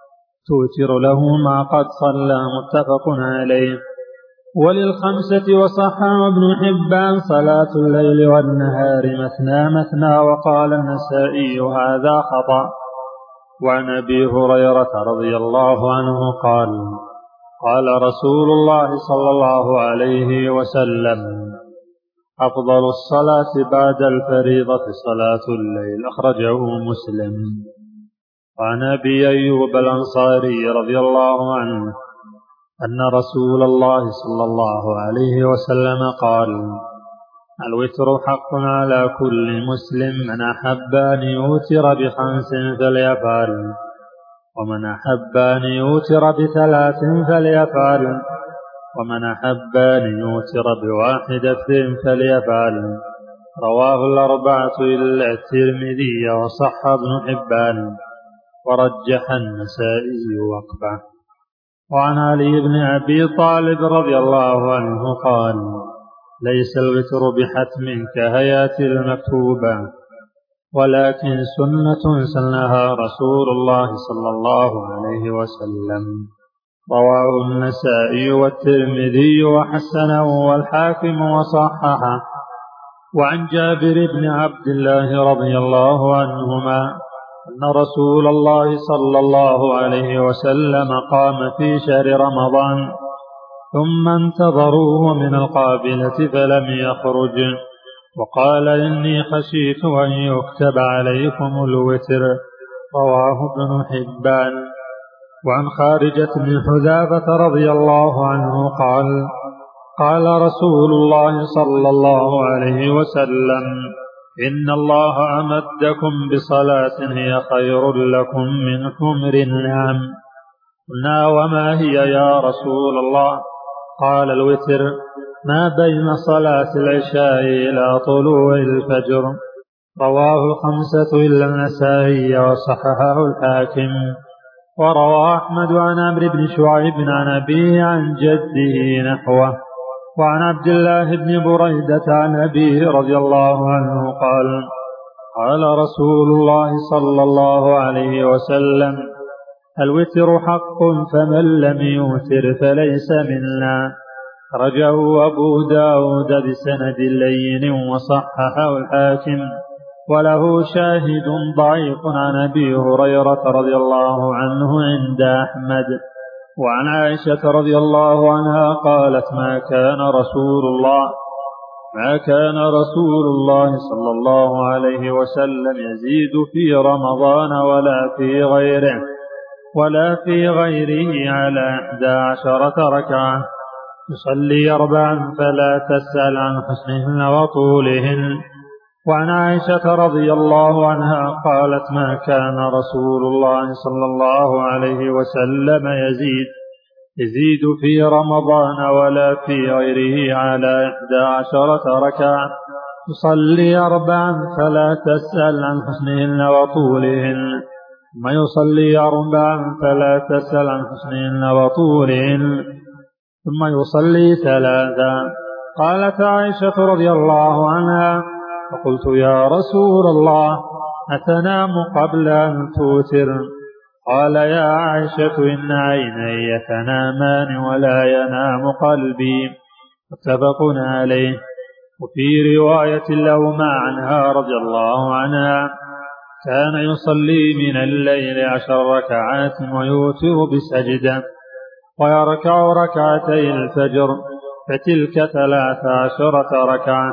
توتر له ما قد صلى. متفق عليه. وللخمسة وصححه ابن حبان: صلاة الليل والنهار مثنى مثنى. وقال النسائي: هذا خطأ. وعن أبي هريرة رضي الله عنه قال: قال رسول الله صلى الله عليه وسلم: أفضل الصلاة بعد الفريضة صلاة الليل. أخرجه مسلم. وعن أبي أيوب الأنصاري رضي الله عنه أن رسول الله صلى الله عليه وسلم قال: الوتر حق على كل مسلم، من أحب أن يوتر بخمس فليفعل، ومن أحب أن يوتر بثلاث فليفعل، ومن أحب أن يوتر بواحدة فليفعل. رواه الأربعة إلا الترمذي وصح ابن حبان ورجح النسائي وقفه. وعن علي بن أبي طالب رضي الله عنه قال: ليس الوتر بحتم كهيئة المكتوبة، ولكن سنة سنها رسول الله صلى الله عليه وسلم. رواه النسائي والترمذي وحسنه والحاكم وصححه. وعن جابر بن عبد الله رضي الله عنهما أن رسول الله صلى الله عليه وسلم قام في شهر رمضان ثم انتظروه من القابلة فلم يخرج، وقال: إني خشيت أن يكتب عليكم الوتر. رواه ابن حبان. وعن خارجة بن حذافة رضي الله عنه قال: قال رسول الله صلى الله عليه وسلم: إن الله أمدكم بصلاة هي خير لكم من حمر النعم. قلنا: وما هي يا رسول الله؟ قال: الوتر، ما بين صلاة العشاء إلى طلوع الفجر. رواه الخمسة إلا النسائي وصححه الحاكم. وروى أحمد عن عمرو بن شعيب عن أبيه عن جده نحوه. وعن عبد الله بن بريدة عن أبيه رضي الله عنه قال: قال رسول الله صلى الله عليه وسلم: الوتر حق، فمن لم يوتر فليس منا. خرجه أبو داود بسند لين وصححه الحاكم، وله شاهد ضعيف عن أبي هريرة رضي الله عنه عند أحمد. وعن عائشة رضي الله عنها قالت: ما كان رسول الله ما كان رسول الله صلى الله عليه وسلم يزيد في رمضان ولا في غيره ولا في غيره على إحدى عشرة ركعة، يصلي أربعا فلا تسأل عن حسنهن وطولهن. وعن عائشة رضي الله عنها قالت: ما كان رسول الله صلى الله عليه وسلم يزيد يزيد في رمضان ولا في غيره على إحدى عشرة ركعة، يصلي أربعا فلا تسأل عن حسنهن وطولهن، ثم يصلي أربعا فلا تسأل عن حسنهن وطولهن، ثم يصلي ثلاثا. قالت عائشة رضي الله عنها: فقلت: يا رسول الله، أتنام قبل أن توتر؟ قال: يا عائشة، إن عيني تنامان ولا ينام قلبي. متفق عليه. وفي رواية لهما عنها رضي الله عنها: كان يصلي من الليل عشر ركعات ويوتر بسجدة، ويركع ركعتي الفجر، فتلك ثلاث عشرة ركعة.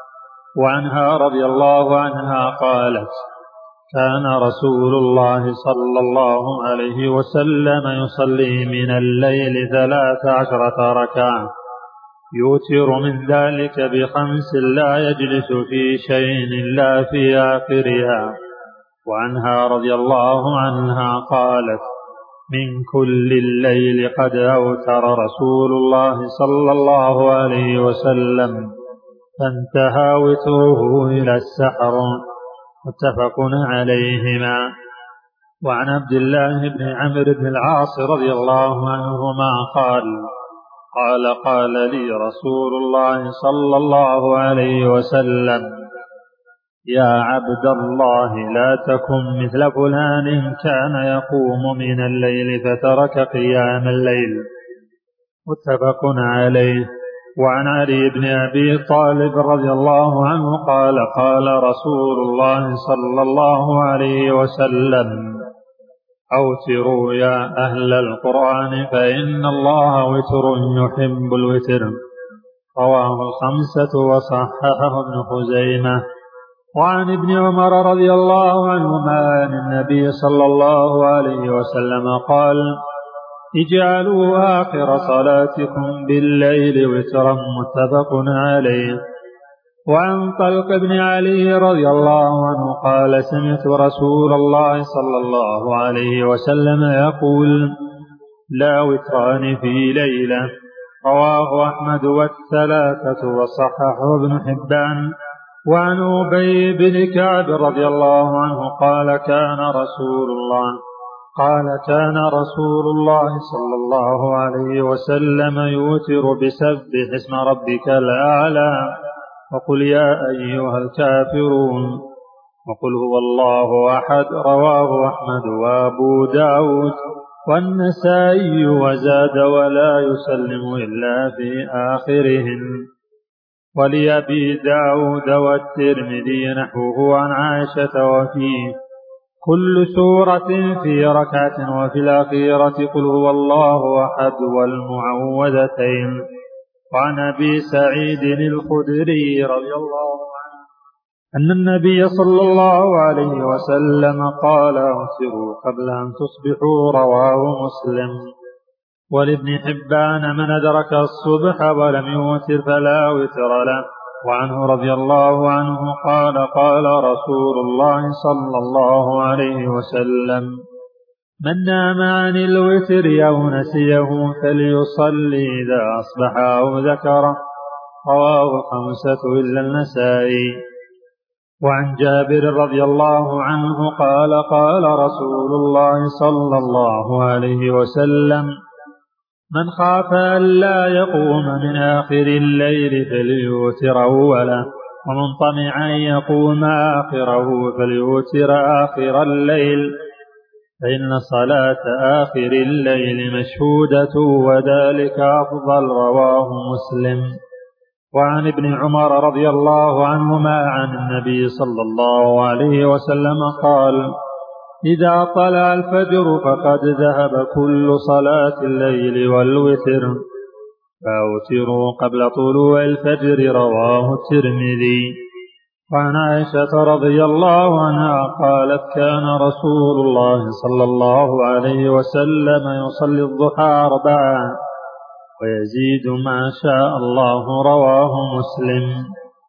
وعنها رضي الله عنها قالت: كان رسول الله صلى الله عليه وسلم يصلي من الليل ثلاث عشرة ركعة، يوتر من ذلك بخمس لا يجلس في شيء إلا في آخرها. وعنها رضي الله عنها قالت: من كل الليل قد أوتر رسول الله صلى الله عليه وسلم، فانتهى وتره إلى السحر. متفق عليهما. وعن عبد الله بن عمرو بن العاص رضي الله عنهما قال: قال قال لي رسول الله صلى الله عليه وسلم: يا عبد الله، لا تكن مثل فلان كان يقوم من الليل فترك قيام الليل. متفق عليه. وعن علي بن أبي طالب رضي الله عنه قال: قال رسول الله صلى الله عليه وسلم: أوتروا يا أهل القرآن فإن الله وتر يحب الوتر. رواه الخمسة وصححه ابن خزيمة. وعن ابن عمر رضي الله عنهما عن النبي صلى الله عليه وسلم قال: اجعلوا آخر صلاتكم بالليل وترا. متفق عليه. وعن طلق بن علي رضي الله عنه قال: سمعت رسول الله صلى الله عليه وسلم يقول: لا وتران في ليلة. رواه أحمد والثلاثة وصححه ابن حبان. وعن أبي بن كعب رضي الله عنه قال: كان رسول الله قال كان رسول الله صلى الله عليه وسلم يوتر بسبح اسم ربك الأعلى، وقل يا أيها الكافرون، وقل هو الله أحد. رواه أحمد وأبو داود والنسائي. وزاد: ولا يسلم إلا في آخرهن. ولأبي داود والترمذي نحوه عن عائشة وفيه: كل سورة في ركعة، وفي الأخيرة قل هو الله أحد والمعوذتين. وعن أبي سعيد الخدري رضي الله عنه أن النبي صلى الله عليه وسلم قال: أوتروا قبل أن تصبحوا. رواه مسلم. ولابن حبان: من أدرك الصبح ولم يوتر فلا وتر له. وعنه رضي الله عنه قال: قال رسول الله صلى الله عليه وسلم: من نام عن الوتر أو نسيه فليصلي إذا أصبح أو ذكره. رواه الخمسة إلا النسائي. وعن جابر رضي الله عنه قال: قال رسول الله صلى الله عليه وسلم: من خاف ألا يقوم من آخر الليل فليوتر أوله، ومن طمع أن يقوم آخره فليوتر آخر الليل، فإن صلاة آخر الليل مشهودة وذلك أفضل. رواه مسلم. وعن ابن عمر رضي الله عنهما عن النبي صلى الله عليه وسلم قال: إذا طلع الفجر فقد ذهب كل صلاة الليل والوتر. فأوتروا قبل طلوع الفجر. رواه الترمذي. وعن عائشة رضي الله عنها قالت كان رسول الله صلى الله عليه وسلم يصلي الضحى أربعا ويزيد ما شاء الله. رواه مسلم.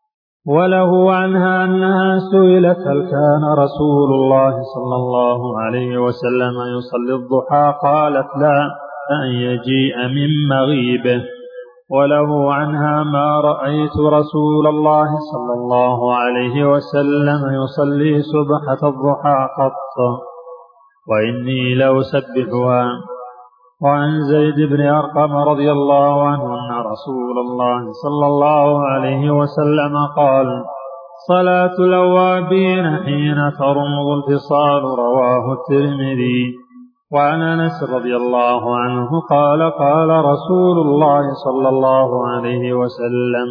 وله عنها أنها سئلت هل كان رسول الله صلى الله عليه وسلم يصلي الضحى قالت لا، أن يجيء من مغيبه. وله عنها ما رأيت رسول الله صلى الله عليه وسلم يصلي سبحة الضحى قط، وإني لأسبحها. وعن زيد بن أرقم رضي الله عنه أن رسول الله صلى الله عليه وسلم قال صلاة الأوابين حين ترمض الفصال. رواه الترمذي. وعن أنس رضي الله عنه قال قال رسول الله صلى الله عليه وسلم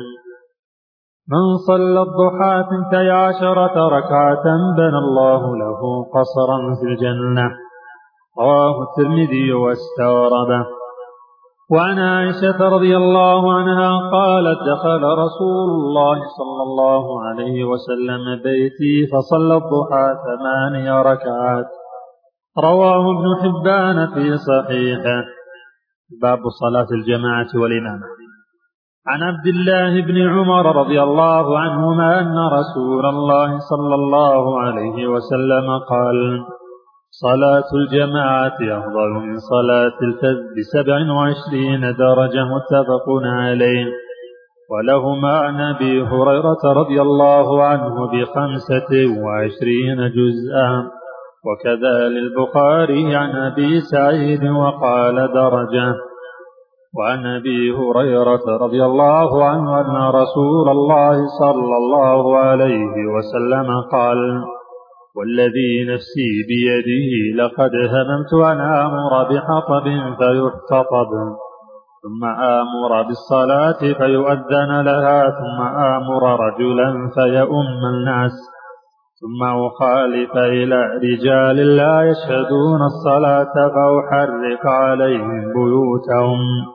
من صلى الضحى ثنتي عشرة ركعة بنى الله له قصرا في الجنة. رواه الترمذي واستغربه. وعن عائشة رضي الله عنها قالت دخل رسول الله صلى الله عليه وسلم بيتي فصلى الضحى ثماني ركعات. رواه ابن حبان في صحيحه. باب صلاة الجماعة والإمامة. عن عبد الله بن عمر رضي الله عنهما أن رسول الله صلى الله عليه وسلم قال صلاة الجماعة أفضل من صلاة الفذ بسبع وعشرين درجة. متفق عليه. ولهما عن أبي هريرة رضي الله عنه بخمسة وعشرين جزءا، وكذا للبخاري عن أبي سعيد وقال درجة. وعن أبي هريرة رضي الله عنه أن رسول الله صلى الله عليه وسلم قال والذي نفسي بيده لقد هممت أن آمر بحطب فيحتطب ثم آمر بالصلاة فيؤذن لها ثم آمر رجلا فيؤم الناس ثم أخالف إلى رجال لا يشهدون الصلاة فأحرق عليهم بيوتهم.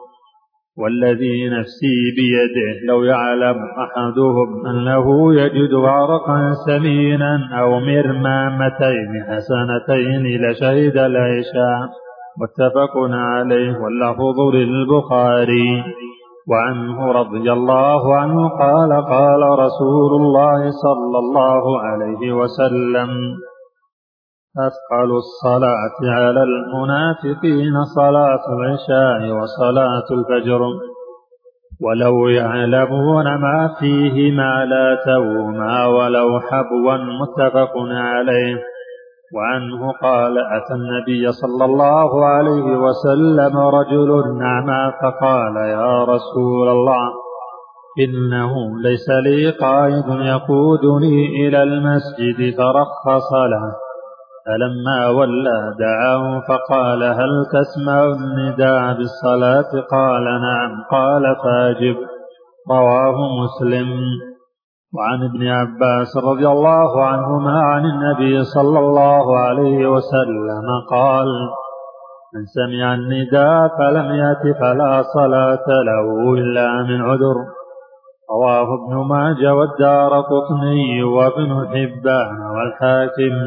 والذي نفسي بيده لو يعلم أحدهم أنه يجد عرقا سمينا أو مرمامتين حسنتين لشهد العشاء. متفق عليه واللفظ للبخاري. وعنه رضي الله عنه قال قال رسول الله صلى الله عليه وسلم أثقل الصلاة على المنافقين صلاة العشاء وصلاة الفجر ولو يعلمون ما فيهما لاتوهما ولو حبوا. متفق عليه. وعنه قال أتى النبي صلى الله عليه وسلم رجل نعما فقال يا رسول الله إنه ليس لي قائد يقودني إلى المسجد فرخص له. فلما ولى دعاه فقال هل تسمع النداء بالصلاة؟ قال نعم. قال فاجب. رواه مسلم. وعن ابن عباس رضي الله عنهما عن النبي صلى الله عليه وسلم قال من سمع النداء فلم يأت فلا صلاة له إلا من عذر. رواه ابن ماجه والدارقطني وابن حبان والحاكم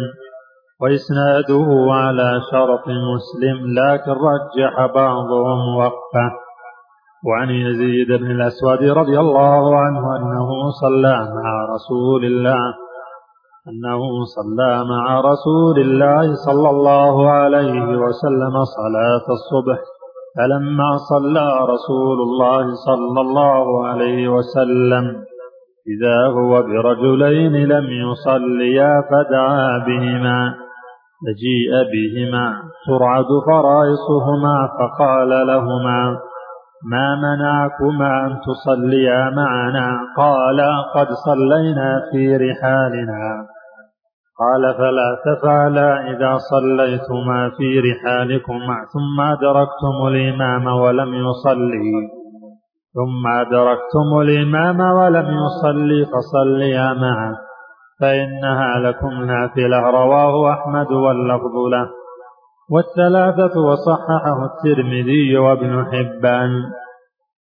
وإسناده على شرط مسلم لكن رجح بعضهم وقفه. وعن يزيد بن الأسود رضي الله عنه أنه صلى مع رسول الله أنه صلى مع رسول الله صلى الله عليه وسلم صلاة الصبح. فلما صلى رسول الله صلى الله عليه وسلم إذا هو برجلين لم يصليا فدعا بهما فجيء بهما ترعد فرائصهما فقال لهما ما منعكما أن تصليا معنا؟ قال قد صلينا في رحالنا. قال فلا تفعلا إذا صليتما في رحالكما ثم أدركتم الإمام ولم يصلي ثم أدركتم الإمام ولم يصلي فصليا معه فإنها لكم نافلة. رواه أحمد واللفظ له والثلاثة وصححه الترمذي وابن حبان.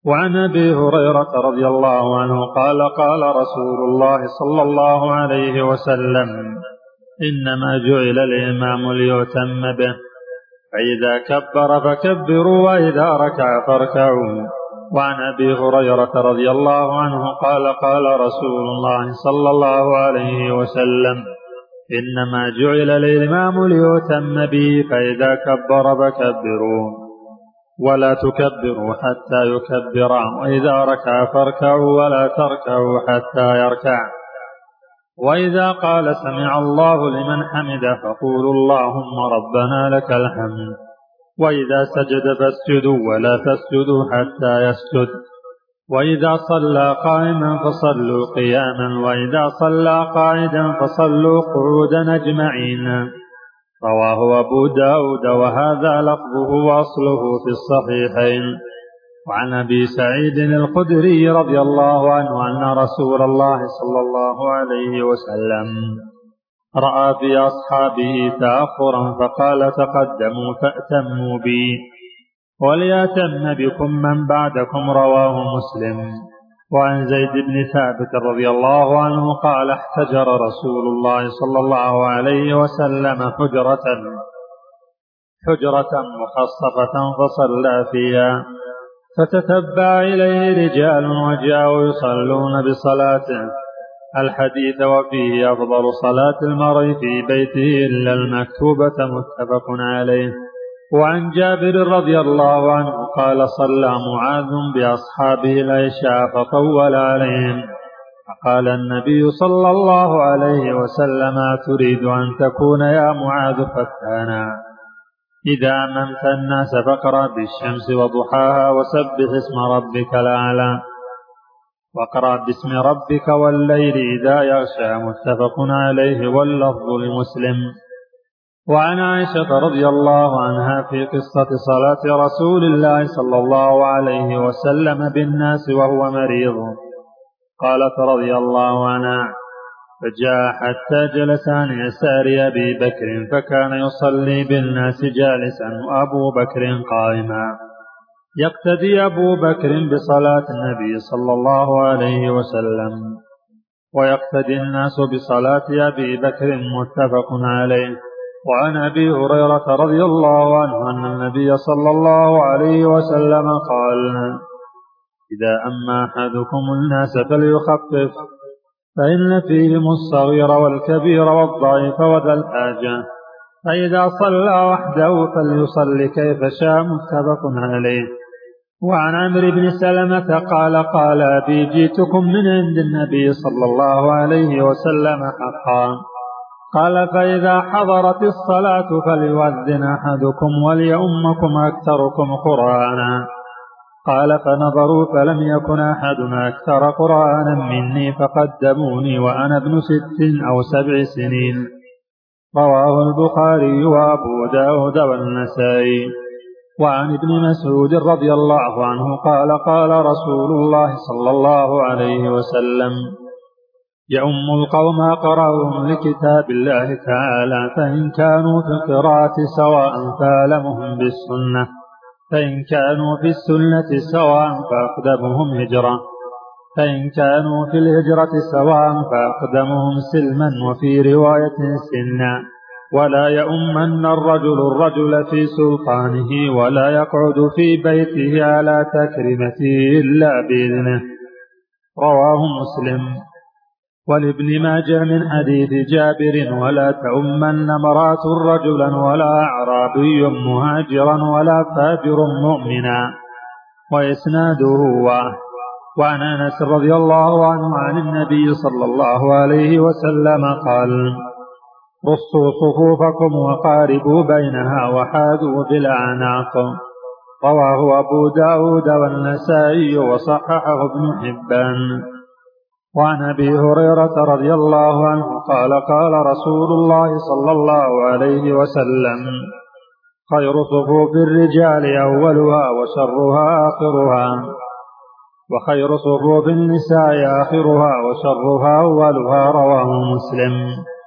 وعن أبي هريرة رضي الله عنه قال قال رسول الله صلى الله عليه وسلم إنما جعل الإمام ليؤتم به فإذا كبر فكبروا وإذا ركع فاركعوا. وعن أبي هريرة رضي الله عنه قال قال رسول الله صلى الله عليه وسلم إنما جعل الإمام ليؤتم به فإذا كبر فكبروا ولا تكبروا حتى يكبر وإذا ركع فاركعوا ولا تركعوا حتى يركع وإذا قال سمع الله لمن حمده فقولوا اللهم ربنا لك الحمد وإذا سجد فاسجدوا ولا تسجدوا حتى يسجد وإذا صلى قائما فصلوا قياما وإذا صلى قاعدا فصلوا قعودا أجمعين. رواه أبو داود وهذا لفظه وأصله في الصحيحين. وعن أبي سعيد الخدري رضي الله عنه أن رسول الله صلى الله عليه وسلم رأى في أصحابه تأخرا فقال تقدموا فأتموا بي وليأتم بكم من بعدكم. رواه مسلم. وعن زيد بن ثابت رضي الله عنه قال احتجر رسول الله صلى الله عليه وسلم حجرة حجرة مخصفة فصلى فيها فتتبع إليه رجال وجاءوا يصلون بصلاته الحديث وفيه أفضل صلاة المرء في بيته إلا المكتوبة متفق عليه. وعن جابر رضي الله عنه قال صلى معاذ بأصحابه العشاء فطول عليهم فقال النبي صلى الله عليه وسلم تريد أن تكون يا معاذ فتانا إذا أممت الناس فاقرأ بالشمس وضحاها وسبح اسم ربك الأعلى واقرأ باسم ربك والليل إذا يغشى متفق عليه واللفظ لمسلم. وعن عائشة رضي الله عنها في قصة صلاة رسول الله صلى الله عليه وسلم بالناس وهو مريض قالت رضي الله عنها فجاء حتى جلس عن يسار أبي بكر فكان يصلي بالناس جالسا وأبو بكر قائما يقتدي أبو بكر بصلاة النبي صلى الله عليه وسلم ويقتدي الناس بصلاة أبي بكر متفق عليه. وعن أبي هريرة رضي الله عنه أن النبي صلى الله عليه وسلم قال إذا أما أحدكم الناس فليخفف فإن فيهم الصغير والكبير والضعيف وذا الحاجة فإذا صلى وحده فليصلي كيف شاء متفق عليه. وعن عمرو بن سلمة قال قال أبي جئتكم من عند النبي صلى الله عليه وسلم حقا قال فإذا حضرت الصلاة فليؤذن أحدكم وليؤمكم أكثركم قرآنا قال فنظروا فلم يكن أحد أكثر قرآنا مني فقدموني وأنا ابن ست أو سبع سنين. رواه البخاري وأبو داود والنسائي. وعن ابن مسعود رضي الله عنه قال قال رسول الله صلى الله عليه وسلم يؤم القوم أقرأهم لكتاب الله تعالى فإن كانوا في القراءة سواء فأعلمهم بالسنة فإن كانوا في السنة سواء فأقدمهم هجرة فإن كانوا في الهجرة سواء فأقدمهم سلما وفي رواية سنا ولا يؤمن الرجل الرجل في سلطانه ولا يقعد في بيته على تكريمته إلا بإذنه. رواه مسلم. ولابن ماجه من حديث جابر ولا تؤمن امرأة رجلا ولا أعرابي مهاجرا ولا فاجر مؤمنا وإسناده واحد. وعن أنس رضي الله عنه عن النبي صلى الله عليه وسلم قال رصوا صفوفكم وقاربوا بينها وحاذوا بالأعناق. رواه أبو داود والنسائي وصححه ابن حبان. وعن أبي هريرة رضي الله عنه قال قال رسول الله صلى الله عليه وسلم خير صفوف الرجال أولها وشرها آخرها وخير صفوف النساء آخرها وشرها أولها. رواه مسلم.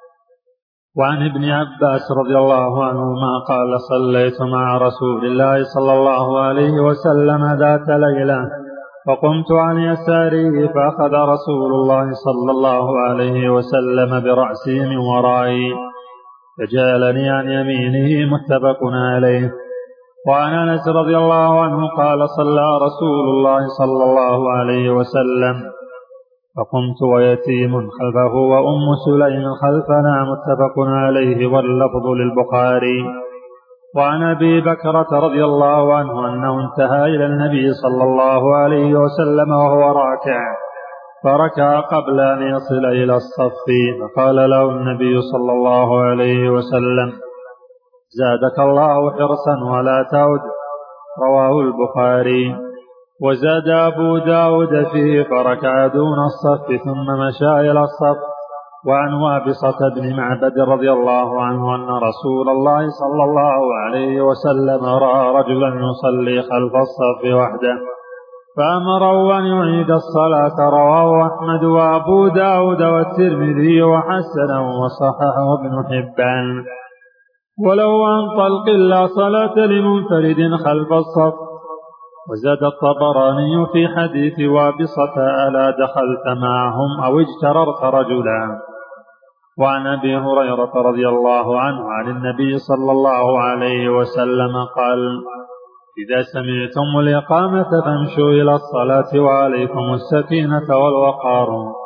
وعن ابن عباس رضي الله عنهما قال صليت مع رسول الله صلى الله عليه وسلم ذات ليلة فقمت عن يساره فأخذ رسول الله صلى الله عليه وسلم برأسي من ورائي فجعلني عن يمينه متفق عليه. وعن أنس رضي الله عنه قال صلى رسول الله صلى الله عليه وسلم فقمت ويتيم خلفه وأم سليم خلفنا متفق عليه واللفظ للبخاري. وعن أبي بكرة رضي الله عنه أنه انتهى إلى النبي صلى الله عليه وسلم وهو راكع فركع قبل أن يصل إلى الصف فقال له النبي صلى الله عليه وسلم زادك الله حرصا ولا تعد. رواه البخاري. وزاد أبو داود فيه فركع دون الصف ثم مشى إلى الصف. وعن وابصة بن معبد رضي الله عنه أن رسول الله صلى الله عليه وسلم رأى رجلا يصلي خلف الصف وحده فأمره أن يعيد الصلاة. رواه أحمد وأبو داود والترمذي وحسنه وصححه ابن حبان. ولو عن طلق لا صلاة لمنفرد خلف الصف. وزاد الطبراني في حديث وابصة ألا دخلت معهم أو اجتررت رجلا. وعن أبي هريرة رضي الله عنه عن النبي صلى الله عليه وسلم قال إذا سمعتم الإقامة فامشوا إلى الصلاة وعليكم السكينة والوقار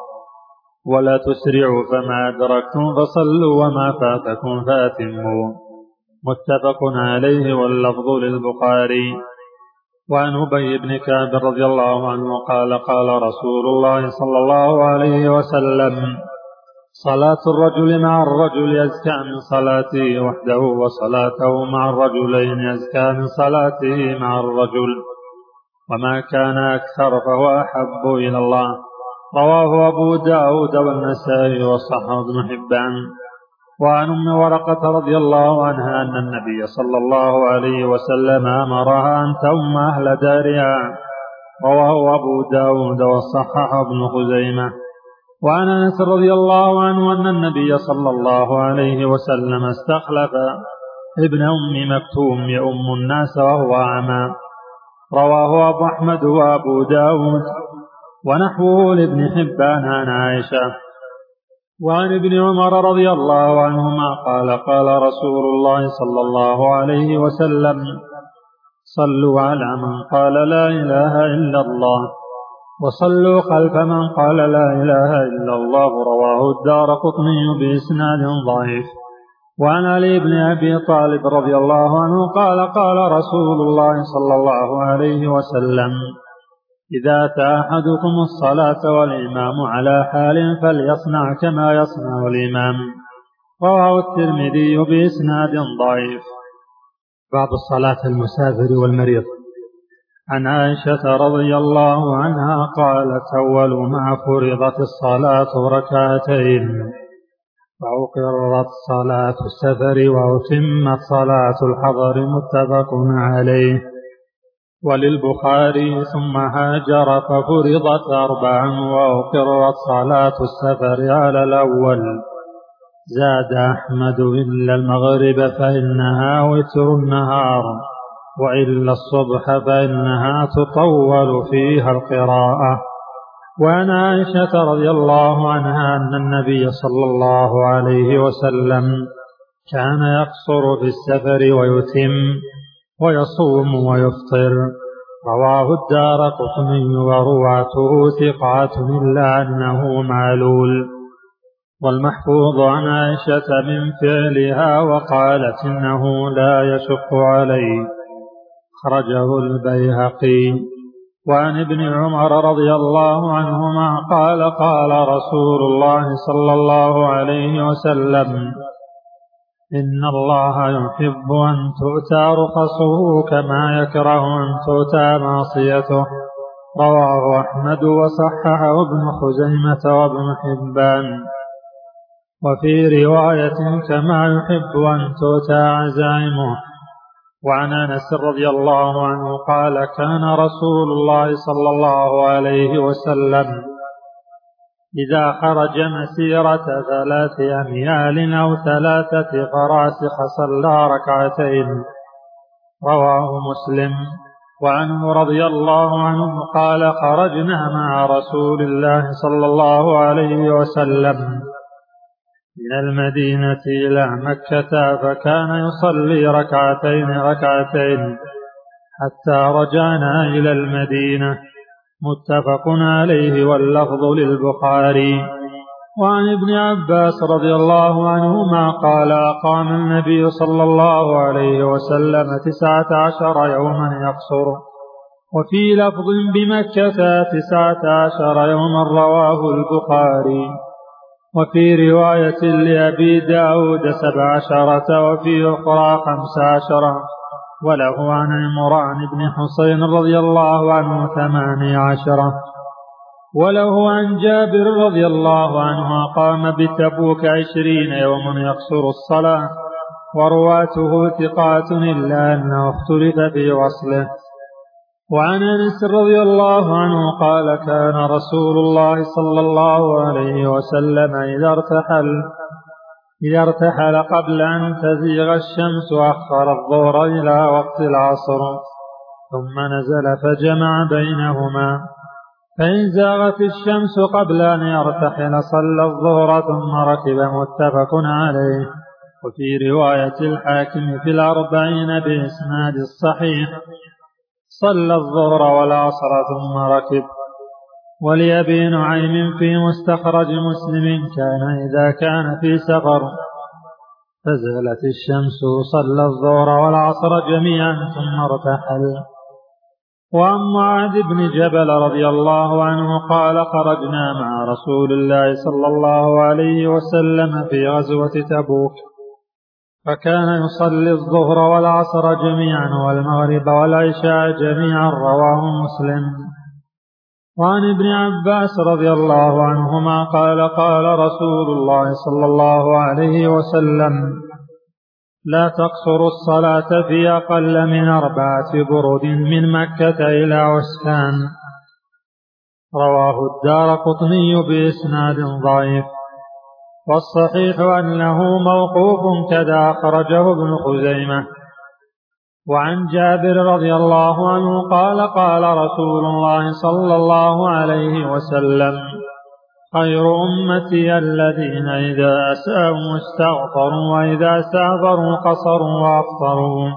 ولا تسرعوا فما أدركتم فصلوا وما فاتكم فأتموا. متفق عليه واللفظ للبخاري. وعن أبي بن كعب رضي الله عنه قال قال رسول الله صلى الله عليه وسلم صلاة الرجل مع الرجل أزكى من صلاته وحده وصلاته مع الرجلين أزكى من صلاته مع الرجل وما كان أكثر فهو أحب إلى الله. رواه أبو داود والنسائي وصححه ابن حبان. وعن أم ورقة رضي الله عنها أن النبي صلى الله عليه وسلم أمرها أن تؤم أهل دارها. رواه أبو داود وصححه ابن خزيمة. وعن أنس رضي الله عنه أن النبي صلى الله عليه وسلم استخلف ابن أم مكتوم يؤم الناس وهو أعمى. رواه أبو أحمد وأبو داود ونحوه لابن حبان عن عائشة. وعن ابن عمر رضي الله عنهما قال قال رسول الله صلى الله عليه وسلم صلوا على من قال لا إله إلا الله وصلوا خلف من قال لا إله إلا الله. رواه الدارقطني بإسناد ضعيف. وعن علي بن أبي طالب رضي الله عنه قال قال رسول الله صلى الله عليه وسلم إذا أتى أحدكم الصلاة والإمام على حال فليصنع كما يصنع الإمام. رواه الترمذي بإسناد ضعيف. باب الصلاة المسافر والمريض. عن عائشة رضي الله عنها قالت أول ما فرضت الصلاة ركعتين وأقرت صلاة السفر وأتمت صلاة الحضر. متفق عليه. وللبخاري ثم هاجر ففرضت أربعا وأقرت صلاة السفر على الأول. زاد أحمد إلا المغرب فإنها وتر النهار وإلا الصبح فإنها تطول فيها القراءة. وعن عائشة رضي الله عنها أن النبي صلى الله عليه وسلم كان يقصر في السفر ويتم ويصوم ويفطر. رواه الدارقطني ورواته ثقات إلا أنه معلول. والمحفوظ عن عائشة من فعلها وقالت إنه لا يشق عليه. خرجه البيهقي. وعن ابن عمر رضي الله عنهما قال قال رسول الله صلى الله عليه وسلم إن الله يحب أن تؤتى رخصه كما يكره أن تؤتى معصيته. رواه أحمد وصححه ابن خزيمة وابن حبان. وفي رواية كما يحب أن تؤتى عزائمه. وعن أنس رضي الله عنه قال كان رسول الله صلى الله عليه وسلم إذا خرج مسيرة ثلاث أميال أو ثلاثة فراسخ صلى ركعتين. رواه مسلم. وعنه رضي الله عنه قال خرجنا مع رسول الله صلى الله عليه وسلم من المدينة إلى مكة فكان يصلي ركعتين ركعتين حتى رجعنا إلى المدينة. متفق عليه واللفظ للبخاري. وعن ابن عباس رضي الله عنهما قال أقام النبي صلى الله عليه وسلم تسعة عشر يوما يقصر، وفي لفظ بمكة تسعة عشر يوما رواه البخاري. وفي رواية لأبي داود سبع عشرة وفي أخرى خمس عشرة. وله عن عمران بن حسين رضي الله عنه ثماني عشرة. وله عن جابر رضي الله عنه قام بتبوك عشرين يوما يقصر الصلاة، ورواته ثقات إلا أنه اختلف في وصله. وعن أنس رضي الله عنه قال كان رسول الله صلى الله عليه وسلم إذا ارتحل إذا ارتحل قبل أن تزيغ الشمس أخر الظهر إلى وقت العصر ثم نزل فجمع بينهما، فإن زاغت الشمس قبل أن يرتحل صلى الظهر ثم ركب. متفق عليه. وفي رواية الحاكم في الأربعين بإسناد الصحيح صلى الظهر والعصر ثم ركب. ولأبي نعيم في مستخرج مسلم كان إذا كان في سفر فزالت الشمس صلى الظهر والعصر جميعا ثم ارتحل. وعن معاذ بن جبل رضي الله عنه قال خرجنا مع رسول الله صلى الله عليه وسلم في غزوة تبوك فكان يصلي الظهر والعصر جميعا والمغرب والعشاء جميعا رواه مسلم. وعن ابن عباس رضي الله عنهما قال قال رسول الله صلى الله عليه وسلم لا تقصر الصلاة في أقل من أربعة برد من مكة إلى عسفان. رواه الدارقطني بإسناد ضعيف، والصحيح أنه موقوف كذا أخرجه ابن خزيمة. وعن جابر رضي الله عنه قال قال رسول الله صلى الله عليه وسلم خير أمتي الذين إذا أساءوا استغفروا وإذا سافروا قصروا وأفطروا.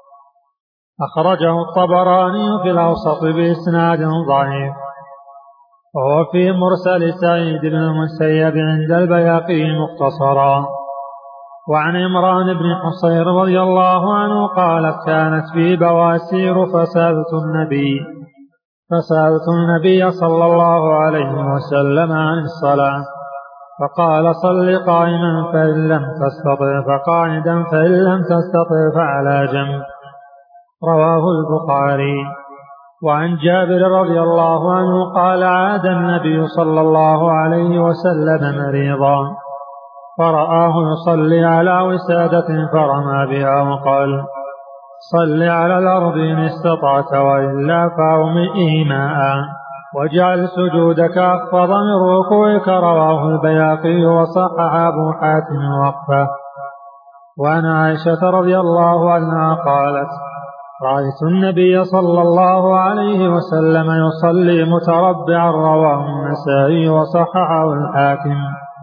أخرجه الطبراني في الأوسط بإسناد ضعيف، وهو في مرسل سعيد بن المسيب عند البيهقي مختصرا. وعن عمران بن حصين رضي الله عنه قالت كانت في بواسير فسألت النبي فسألت النبي صلى الله عليه وسلم عن الصلاة فقال صل قائما فإن لم تستطع فقاعدا فإن لم تستطع فعلى جنب. رواه البخاري. وعن جابر رضي الله عنه قال عاد النبي صلى الله عليه وسلم مريضا فرآه يصلي على وسادة فرمى بها وقال صل على الأرض إن استطعت وإلا فأومئ ماء واجعل سجودك أخفض من ركوعك. رواه البيهقي وصحح أبو حاتم وقفه. وعن عائشة رضي الله عنها قالت رأيت النبي صلى الله عليه وسلم يصلي متربعا. رواه النسائي وصححه الحاكم.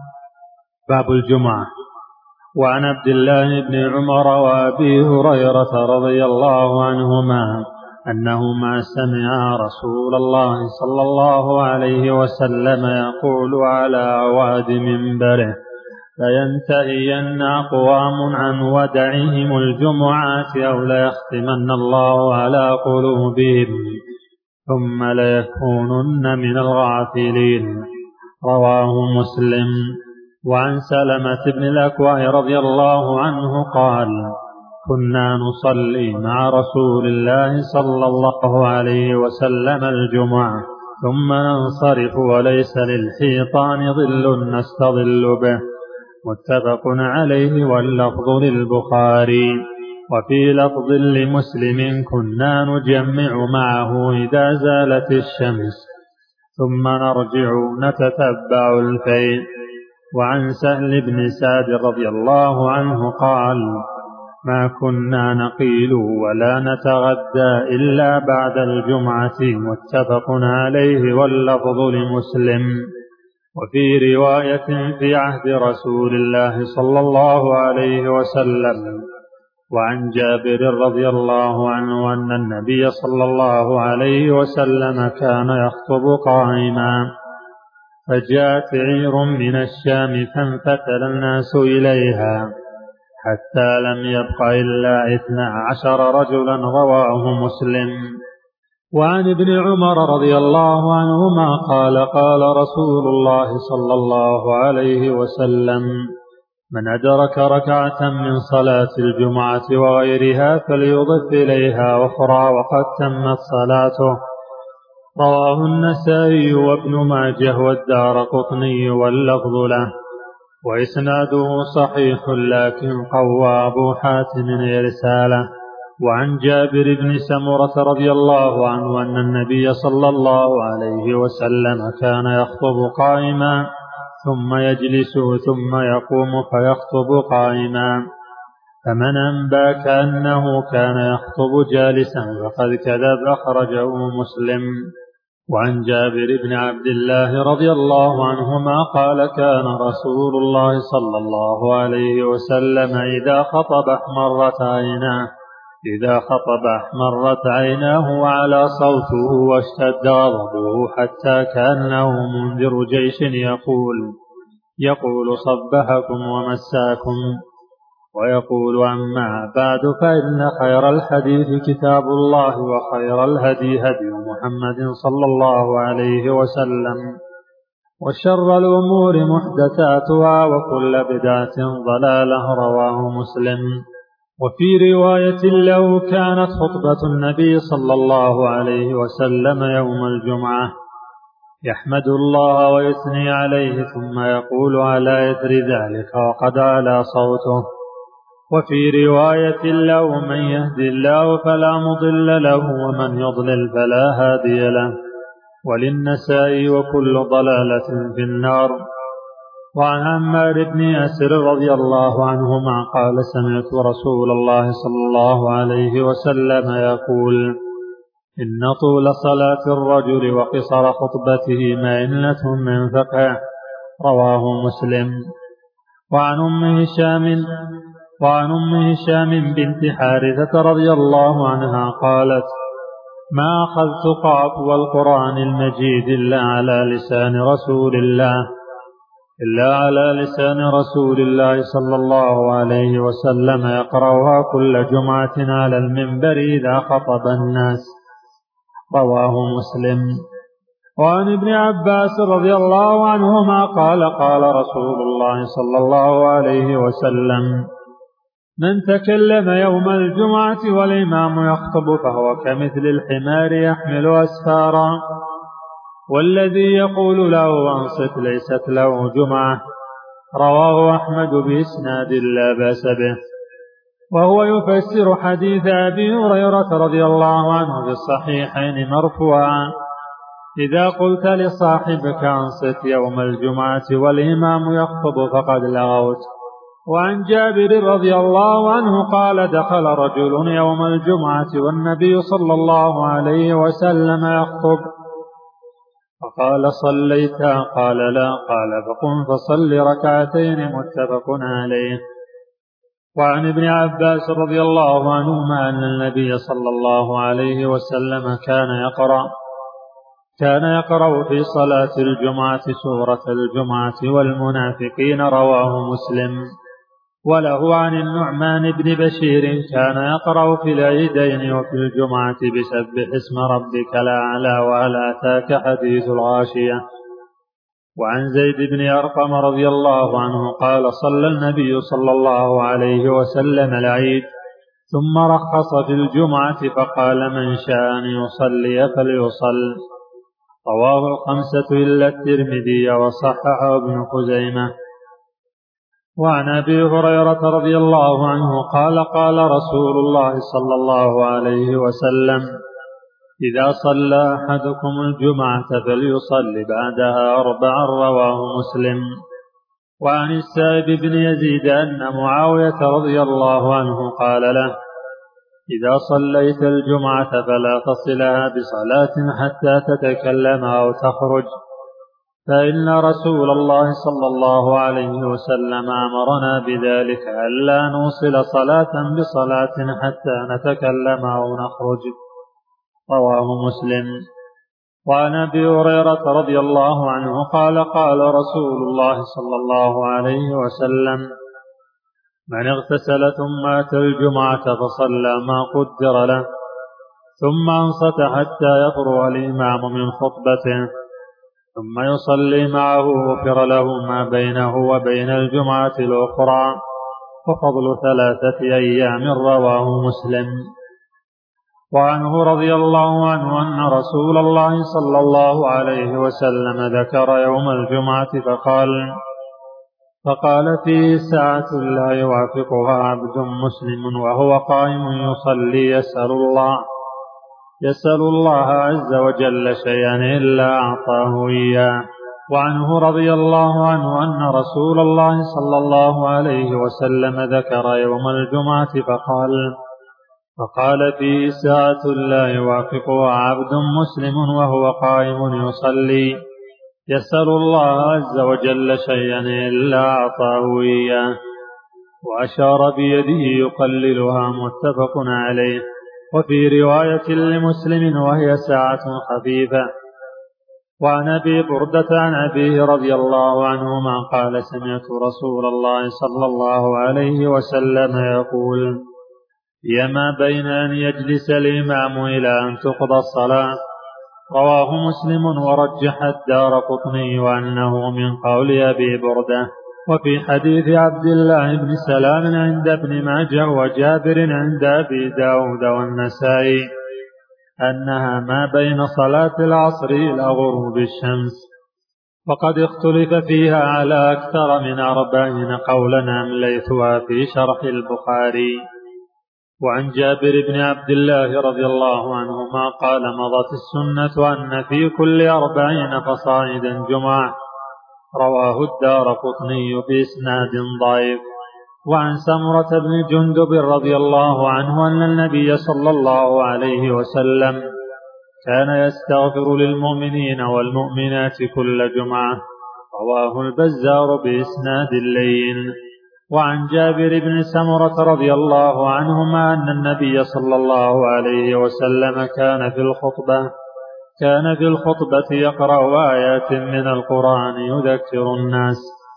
باب الجمعة. وعن عبد الله بن عمر وأبي هريرة رضي الله عنهما أنهما سمعا رسول الله صلى الله عليه وسلم يقول على أواد منبره لينتهين أقوام عن ودعهم الجمعات أو ليختمن الله على قلوبهم ثم ليكونن من الغافلين. رواه مسلم. وعن سلمة بن الأكوع رضي الله عنه قال كنا نصلي مع رسول الله صلى الله عليه وسلم الجمعة ثم ننصرف وليس للحيطان ظل نستظل به. متفق عليه واللفظ للبخاري. وفي لفظ لمسلم كنا نجمع معه إذا زالت الشمس ثم نرجع نتتبع الفيء. وعن سهل بن سعد رضي الله عنه قال ما كنا نقيل ولا نتغدى إلا بعد الجمعة، متفق عليه واللفظ لمسلم. وفي رواية في عهد رسول الله صلى الله عليه وسلم. وعن جابر رضي الله عنه أن النبي صلى الله عليه وسلم كان يخطب قائما، فجاءت عير من الشام فانفتل الناس إليها حتى لم يبق إلا اثنا عشر رجلا، رواه مسلم. وعن ابن عمر رضي الله عنهما قال قال رسول الله صلى الله عليه وسلم: من أدرك ركعة من صلاة الجمعة وغيرها فليضف إليها أخرى وقد تمت صلاته، رواه النسائي وابن ماجه والدارقطني واللفظ له، وإسناده صحيح لكن قوى أبو حاتم إرساله. وعن جابر بن سمرة رضي الله عنه أن النبي صلى الله عليه وسلم كان يخطب قائما ثم يجلس ثم يقوم فيخطب قائما، فمن أنباك أنه كان يخطب جالسا فقد كذب، أخرجه مسلم. وعن جابر بن عبد الله رضي الله عنهما قال كان رسول الله صلى الله عليه وسلم إذا خطب احمرت عيناه إذا خطب احمرت عيناه وعلى صوته واشتد غضبه حتى كأنه منذر جيش يقول يقول صبحكم ومساكم. ويقول: أما بعد، فإن خير الحديث كتاب الله، وخير الهدي هدي محمد صلى الله عليه وسلم، وشر الأمور محدثاتها، وكل بدعة ضلالة، رواه مسلم. وفي رواية له: كانت خطبة النبي صلى الله عليه وسلم يوم الجمعة يحمد الله ويثني عليه ثم يقول على إثر ذلك وقد علا صوته. وفي رواية له: من يهد الله فلا مضل له ومن يضلل فلا هادي له. وللنسائي: وكل ضلالة في النار. وعن عمار بن ياسر رضي الله عنهما قال: سمعت رسول الله صلى الله عليه وسلم يقول: إن طول صلاة الرجل وقصر خطبته مئنة من فقهه، رواه مسلم. وعن أم هشام وعن أم هشام بنت حارثة رضي الله عنها قالت: ما أخذت قاف والقرآن المجيد إلا على لسان رسول الله إلا على لسان رسول الله صلى الله عليه وسلم يقرأها كل جمعة على المنبر إذا خطب الناس، رواه مسلم. وعن ابن عباس رضي الله عنهما قال قال رسول الله صلى الله عليه وسلم: من تكلم يوم الجمعة والإمام يخطب فهو كمثل الحمار يحمل أسفارا، والذي يقول له أنصت ليست له جمعة، رواه أحمد بإسناد لا بأس به. وهو يفسر حديث أبي هريرة رضي الله عنه في الصحيحين مرفوعا: إذا قلت لصاحبك أنصت يوم الجمعة والإمام يخطب فقد لغوت. وعن جابر رضي الله عنه قال: دخل رجل يوم الجمعة والنبي صلى الله عليه وسلم يخطب، فقال: صليت؟ قال: لا. قال: فقم فصل ركعتين، متفق عليه. وعن ابن عباس رضي الله عنهما أن النبي صلى الله عليه وسلم كان يقرأ كان يقرأ في صلاة الجمعة سورة الجمعة والمنافقين، رواه مسلم. وله عن النعمان بن بشير كان يقرأ في العيدين وفي الجمعة بسبح اسم ربك الأعلى وهل أتاك حديث الغاشية. وعن زيد بن أرقم رضي الله عنه قال: صلى النبي صلى الله عليه وسلم العيد ثم رخص في الجمعة فقال: من شاء أن يصلي فليصل، رواه الخمسة إلا الترمذي وصححه ابن خزيمة. وعن أبي هريرة رضي الله عنه قال: قال رسول الله صلى الله عليه وسلم: إذا صلى أحدكم الجمعة فليصل بعدها أربعا، رواه مسلم. وعن السائب بن يزيد أن معاوية رضي الله عنه قال له: إذا صليت الجمعة فلا تصلها بصلاة حتى تتكلم أو تخرج، فإن رسول الله صلى الله عليه وسلم أمرنا بذلك، ألا نوصل صلاة بصلاة حتى نتكلم أو نخرج. رواه مسلم. وعن أبي هريرة رضي الله عنه قال: قال رسول الله صلى الله عليه وسلم: من اغتسل ثم أتى الجمعة فصلى ما قدر له ثم أنصت حتى يفرغ الإمام من خطبته ثم يصلي معه غفر له ما بينه وبين الجمعة الأخرى، وفضل ثلاثة أيام. رواه مسلم. وعنه رضي الله عنه أن رسول الله صلى الله عليه وسلم ذكر يوم الجمعة فقال فقال فيه ساعة لا يوافقها عبد مسلم وهو قائم يصلي يسأل الله يسأل الله عز وجل شيئا إلا أعطاه إياه. وعنه رضي الله عنه أن رسول الله صلى الله عليه وسلم ذكر يوم الجمعة فقال فقال فيه ساعة لا يوافقها عبد مسلم وهو قائم يصلي يسأل الله عز وجل شيئا إلا أعطاه إياه، وأشار بيده يقللها. متفق عليه. وفي رواية لمسلم وهي ساعة خفيفة. وعن أبي بردة عن أبيه رضي الله عنهما قال: سمعت رسول الله صلى الله عليه وسلم يقول: هي ما بين أن يجلس الإمام إلى أن تقضى الصلاة. رواه مسلم. ورجح الدارقطني وأنه من قول أبي بردة. وفي حديث عبد الله بن سلام عند ابن ماجه وجابر عند أبي داود والنسائي أنها ما بين صلاة العصر إلى غروب الشمس، وقد اختلف فيها على أكثر من أربعين قولا أمليتها في شرح البخاري. وعن جابر بن عبد الله رضي الله عنهما قال: مضت السنة أن في كل أربعين فصاعدا جمعة. رواه الدارقطني بإسناد ضعيف. وعن سمرة بن جندب رضي الله عنه أن النبي صلى الله عليه وسلم كان يستغفر للمؤمنين والمؤمنات كل جمعة. رواه البزار بإسناد لين. وعن جابر بن سمرة رضي الله عنهما أن النبي صلى الله عليه وسلم كان في الخطبة كان في الخطبة يقرأ آيات من القرآن يذكر الناس.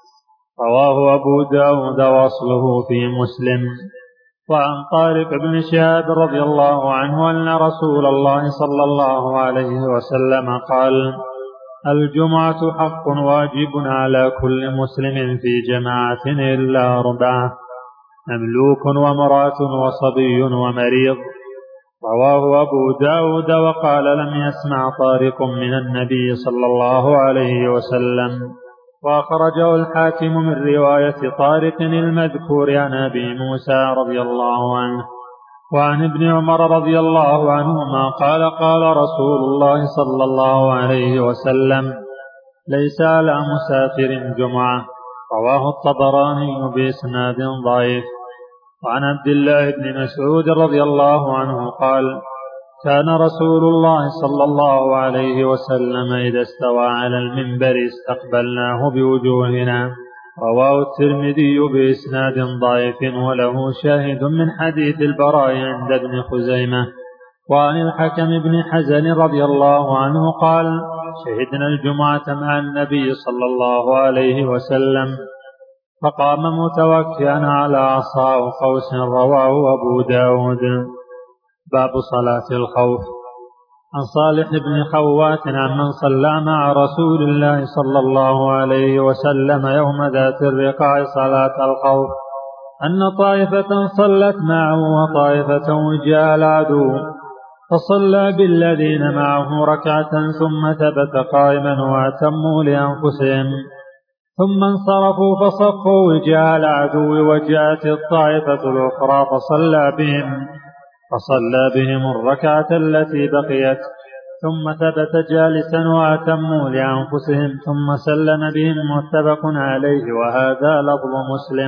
رواه أبو داود وأصله في مسلم. وعن طارق بن شهاب رضي الله عنه أن رسول الله صلى الله عليه وسلم قال: الجمعة حق واجب على كل مسلم في جماعة إلا أربعة: مملوك وامرأة وصبي ومريض. رواه أبو داود. وقال: لم يسمع طارق من النبي صلى الله عليه وسلم. وأخرجه الحاكم من رواية طارق المذكور عن أبي موسى رضي الله عنه. وعن ابن عمر رضي الله عنهما قال: قال رسول الله صلى الله عليه وسلم: ليس على مسافر جمعة. رواه الطبراني بإسناد ضعيف. وعن عبد الله بن مسعود رضي الله عنه قال: كان رسول الله صلى الله عليه وسلم إذا استوى على المنبر استقبلناه بوجوهنا. رواه الترمذي بإسناد ضعيف وله شاهد من حديث البراء عند ابن خزيمة. وعن الحكم بن حزن رضي الله عنه قال: شهدنا الجمعة مع النبي صلى الله عليه وسلم فقام متوكئا على عصا قوس. رواه أبو داود. باب صلاة الخوف. عن صالح بن خوات عن من صلى مع رسول الله صلى الله عليه وسلم يوم ذات الرقاع صلاة الخوف أن طائفة صلت معه وطائفة وجاء العدو فصلى بالذين معه ركعة ثم ثبت قائما وأتموا لأنفسهم ثم انصرفوا فصفوا وجاء العدو وجاءت الطائفة الأخرى فصلى بهم فصلى بهم الركعة التي بقيت ثم ثبت جالسا وأتموا لأنفسهم ثم سلم بهم متفق عليه، وهذا لفظ مسلم.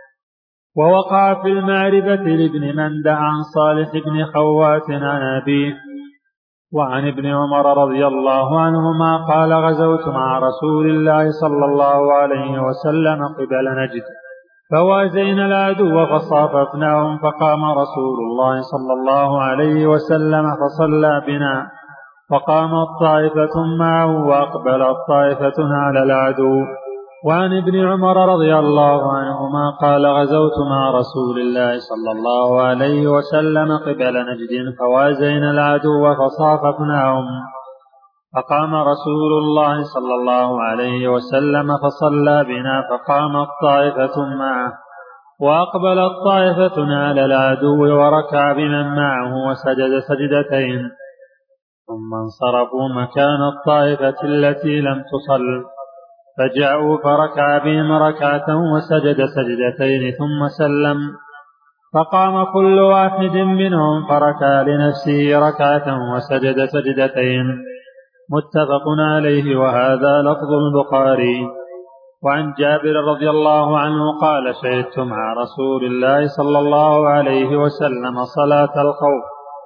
ووقع في المعرفة لابن مندع عن صالح بن خوات عن أبيه وعن ابن عمر رضي الله عنهما قال غزوت مع رسول الله صلى الله عليه وسلم قبل نجد فوازينا العدو فصاففناهم، فقام رسول الله صلى الله عليه وسلم فصلى بنا، فقامت طائفة معه وأقبلت طائفة على العدو. وعن ابن عمر رضي الله عنهما قال غزوت مع رسول الله صلى الله عليه وسلم قبل نجد فوازينا العدو فصاففناهم، فقام رسول الله صلى الله عليه وسلم فصلى بنا، فقامت طائفة معه وأقبلت طائفة على العدو وركع بمن معه وسجد سجدتين، ثم انصرفوا مكان الطائفة التي لم تصل، فجاءوا فركع بهم ركعة وسجد سجدتين ثم سلم، فقام كل واحد منهم فركع لنفسه ركعة وسجد سجدتين، متفق عليه، وهذا لفظ البخاري. وعن جابر رضي الله عنه قال شهدت مع رسول الله صلى الله عليه وسلم صلاة الخوف،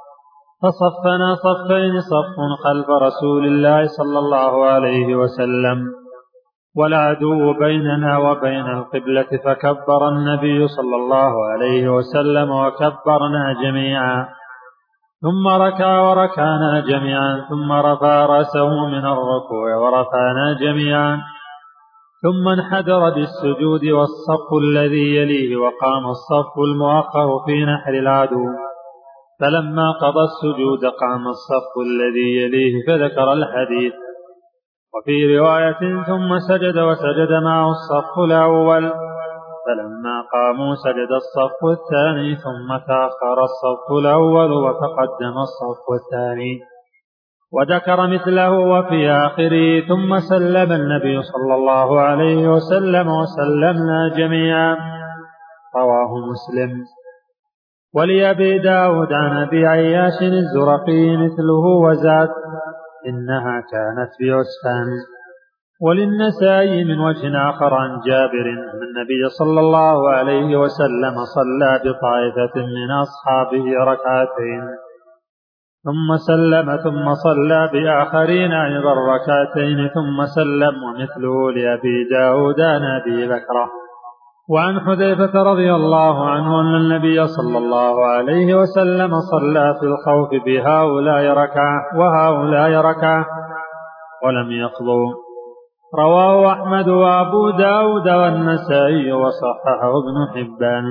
فصفنا صفين، صف خلف رسول الله صلى الله عليه وسلم والعدو بيننا وبين القبلة، فكبر النبي صلى الله عليه وسلم وكبرنا جميعا، ثم ركع وركعنا جميعا، ثم رفع رأسه من الركوع ورفعنا جميعا، ثم انحدر بالسجود والصف الذي يليه، وقام الصف المؤخر في نحر العدو، فلما قضى السجود قام الصف الذي يليه فذكر الحديث. وفي رواية ثم سجد وسجد معه الصف الأول، فلما قاموا سجد الصف الثاني، ثم تأخر الصف الأول وتقدم الصف الثاني، وذكر مثله وفي آخره ثم سلم النبي صلى الله عليه وسلم وسلمنا جميعا، رواه مسلم. ولأبي داود عن أبي عياش الزرقي مثله وزاد إنها كانت في عسفان. وللنسائي من وجه آخر عن جابر أن النبي صلى الله عليه وسلم صلى بطائفة من أصحابه ركعتين ثم سلم، ثم صلى بآخرين أيضا ركعتين ثم سلم، ومثله لأبي داود عن أبي بكر. وعن حذيفة رضي الله عنه أن النبي صلى الله عليه وسلم صلى في الخوف بهؤلاء ركعة وهؤلاء ركعة ولم يقضوا، رواه أحمد وأبو داود والنسائي وصححه ابن حبان.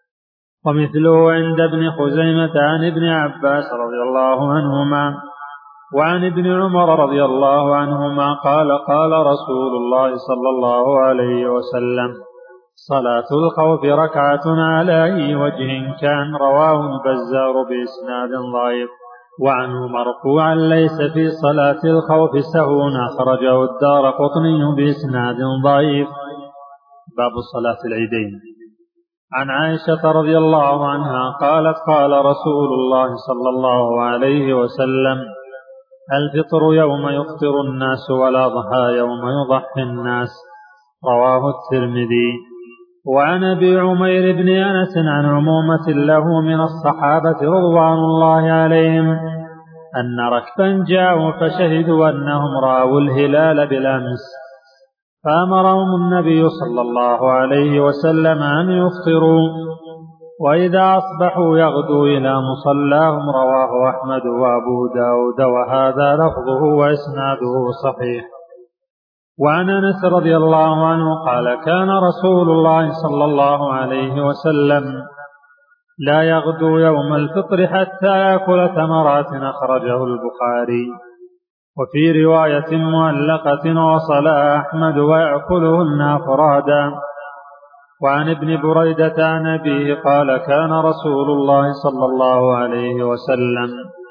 ومثله عند ابن خزيمة عن ابن عباس رضي الله عنهما وعن ابن عمر رضي الله عنهما قال قال رسول الله صلى الله عليه وسلم صلاة الخوف ركعة على أي وجه كان، رواه البزار بإسناد ضعيف. وعنه مرفوعا ليس في صلاة الخوف سهو، أخرجه الدارقطني بإسناد ضعيف. باب صلاة العيدين. عن عائشة رضي الله عنها قالت قال رسول الله صلى الله عليه وسلم الفطر يوم يفطر الناس والأضحى يوم يضحي الناس، رواه الترمذي. وعن أبي عمير بن أنس عن عمومة له من الصحابة رضوان الله عليهم أن ركبا جاءوا فشهدوا أنهم رأوا الهلال بالأمس، فأمرهم النبي صلى الله عليه وسلم أن يفطروا، وإذا أصبحوا يغدوا إلى مصلاهم، رواه أحمد وأبو داود، وهذا لفظه وإسناده صحيح. وعن أنس رضي الله عنه قال كان رسول الله صلى الله عليه وسلم لا يغدو يوم الفطر حتى يأكل تمرات، أخرجه البخاري. وفي رواية معلقة وصلى أحمد ويأكلهن أفرادا. وعن ابن بريدة عن أبيه قال كان رسول الله صلى الله عليه وسلم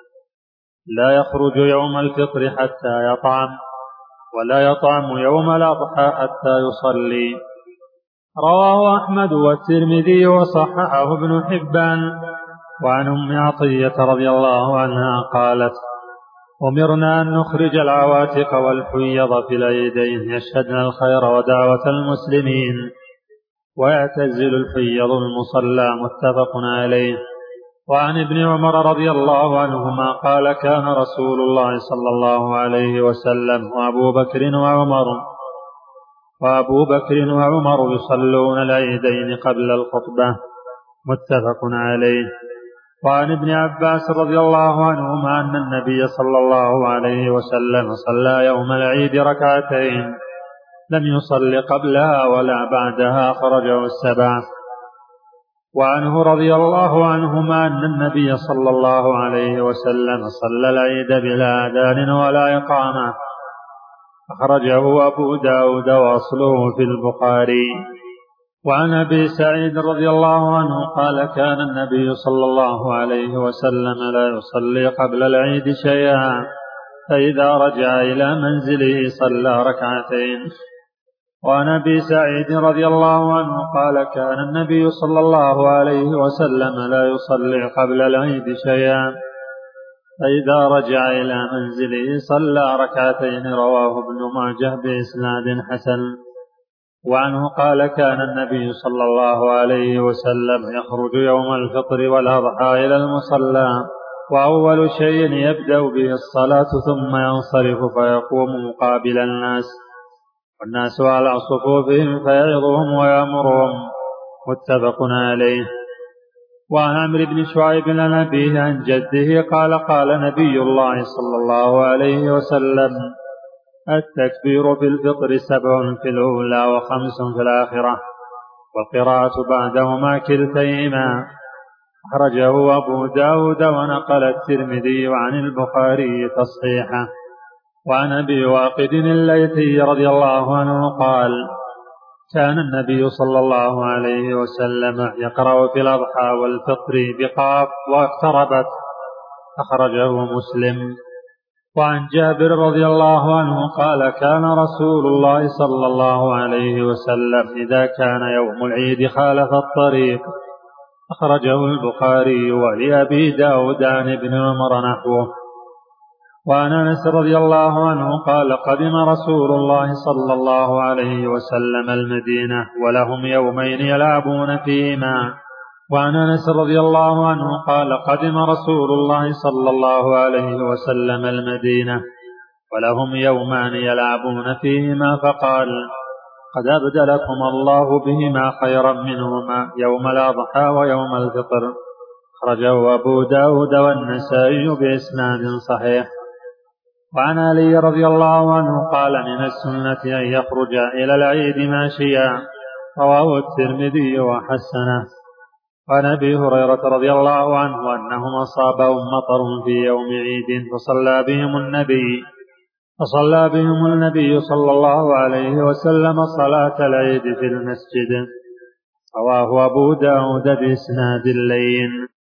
لا يخرج يوم الفطر حتى يطعم، ولا يطعم يوم الأضحى حتى يصلي، رواه أحمد والترمذي وصححه ابن حبان. وعن أم عطية رضي الله عنها قالت أمرنا أن نخرج العواتق والحيض في العيدين يشهدن الخير ودعوة المسلمين ويعتزل الحيض المصلى. متفق عليه. وعن ابن عمر رضي الله عنهما قال كان رسول الله صلى الله عليه وسلم وأبو بكر وعمر وأبو بكر وعمر يصلون العيدين قبل الخطبة. متفق عليه. وعن ابن عباس رضي الله عنهما أن النبي صلى الله عليه وسلم صلى يوم العيد ركعتين لم يصل قبلها ولا بعدها، أخرجه السبعة. وعنه رضي الله عنهما أن النبي صلى الله عليه وسلم صلى العيد بلا أذان ولا إقامة، أخرجه أبو داود وأصله في البخاري. وعن أبي سعيد رضي الله عنه قال كان النبي صلى الله عليه وسلم لا يصلي قبل العيد شيئا، فإذا رجع إلى منزله صلى ركعتين. وعن أبي سعيد رضي الله عنه قال كان النبي صلى الله عليه وسلم لا يصلي قبل العيد شيئا، فإذا رجع إلى منزله صلى ركعتين، رواه ابن ماجه بإسناد حسن. وعنه قال كان النبي صلى الله عليه وسلم يخرج يوم الفطر والأضحى إلى المصلى، وأول شيء يبدأ به الصلاة ثم ينصرف فيقوم مقابل الناس، والناس على صفوفهم فيعظهم ويأمرهم. متفق عليه. وعن عمرو بن شعيب عن أبيه عن جده قال قال نبي الله صلى الله عليه وسلم التكبير في الفطر سبع في الأولى وخمس في الآخرة، والقراءة بعدهما كلتيهما، أخرجه أبو داود ونقل الترمذي عن البخاري تصحيحه. وعن أبي واقد الليثي رضي الله عنه قال كان النبي صلى الله عليه وسلم يقرأ في الأضحى والفطر بقاف واقتربت، أخرجه مسلم. وعن جابر رضي الله عنه قال كان رسول الله صلى الله عليه وسلم إذا كان يوم العيد خالف الطريق، أخرجه البخاري. ولأبي داود عن ابن عمر نحوه. وعن أنس رضي الله عنه قال قدم رسول الله صلى الله عليه وسلم المدينة ولهم يومين يلعبون فيهما. وعن أنس رضي الله عنه قال قدم رسول الله صلى الله عليه وسلم المدينة ولهم يومان يلعبون فيهما، فقال قد أبدلكم الله بهما خيرا منهما يوم الأضحى ويوم الفطر، أخرجه أبو داود والنسائي بإسناد صحيح. وعن علي رضي الله عنه قال من السنة أن يخرج إلى العيد ماشيا، رواه الترمذي وحسنه. وعن أبي هريرة رضي الله عنه أنهم أصابهم مطر في يوم عيد فصلى بهم النبي فصلى بهم النبي صلى الله عليه وسلم صلاة العيد في المسجد، رواه أبو داود بإسناد لين.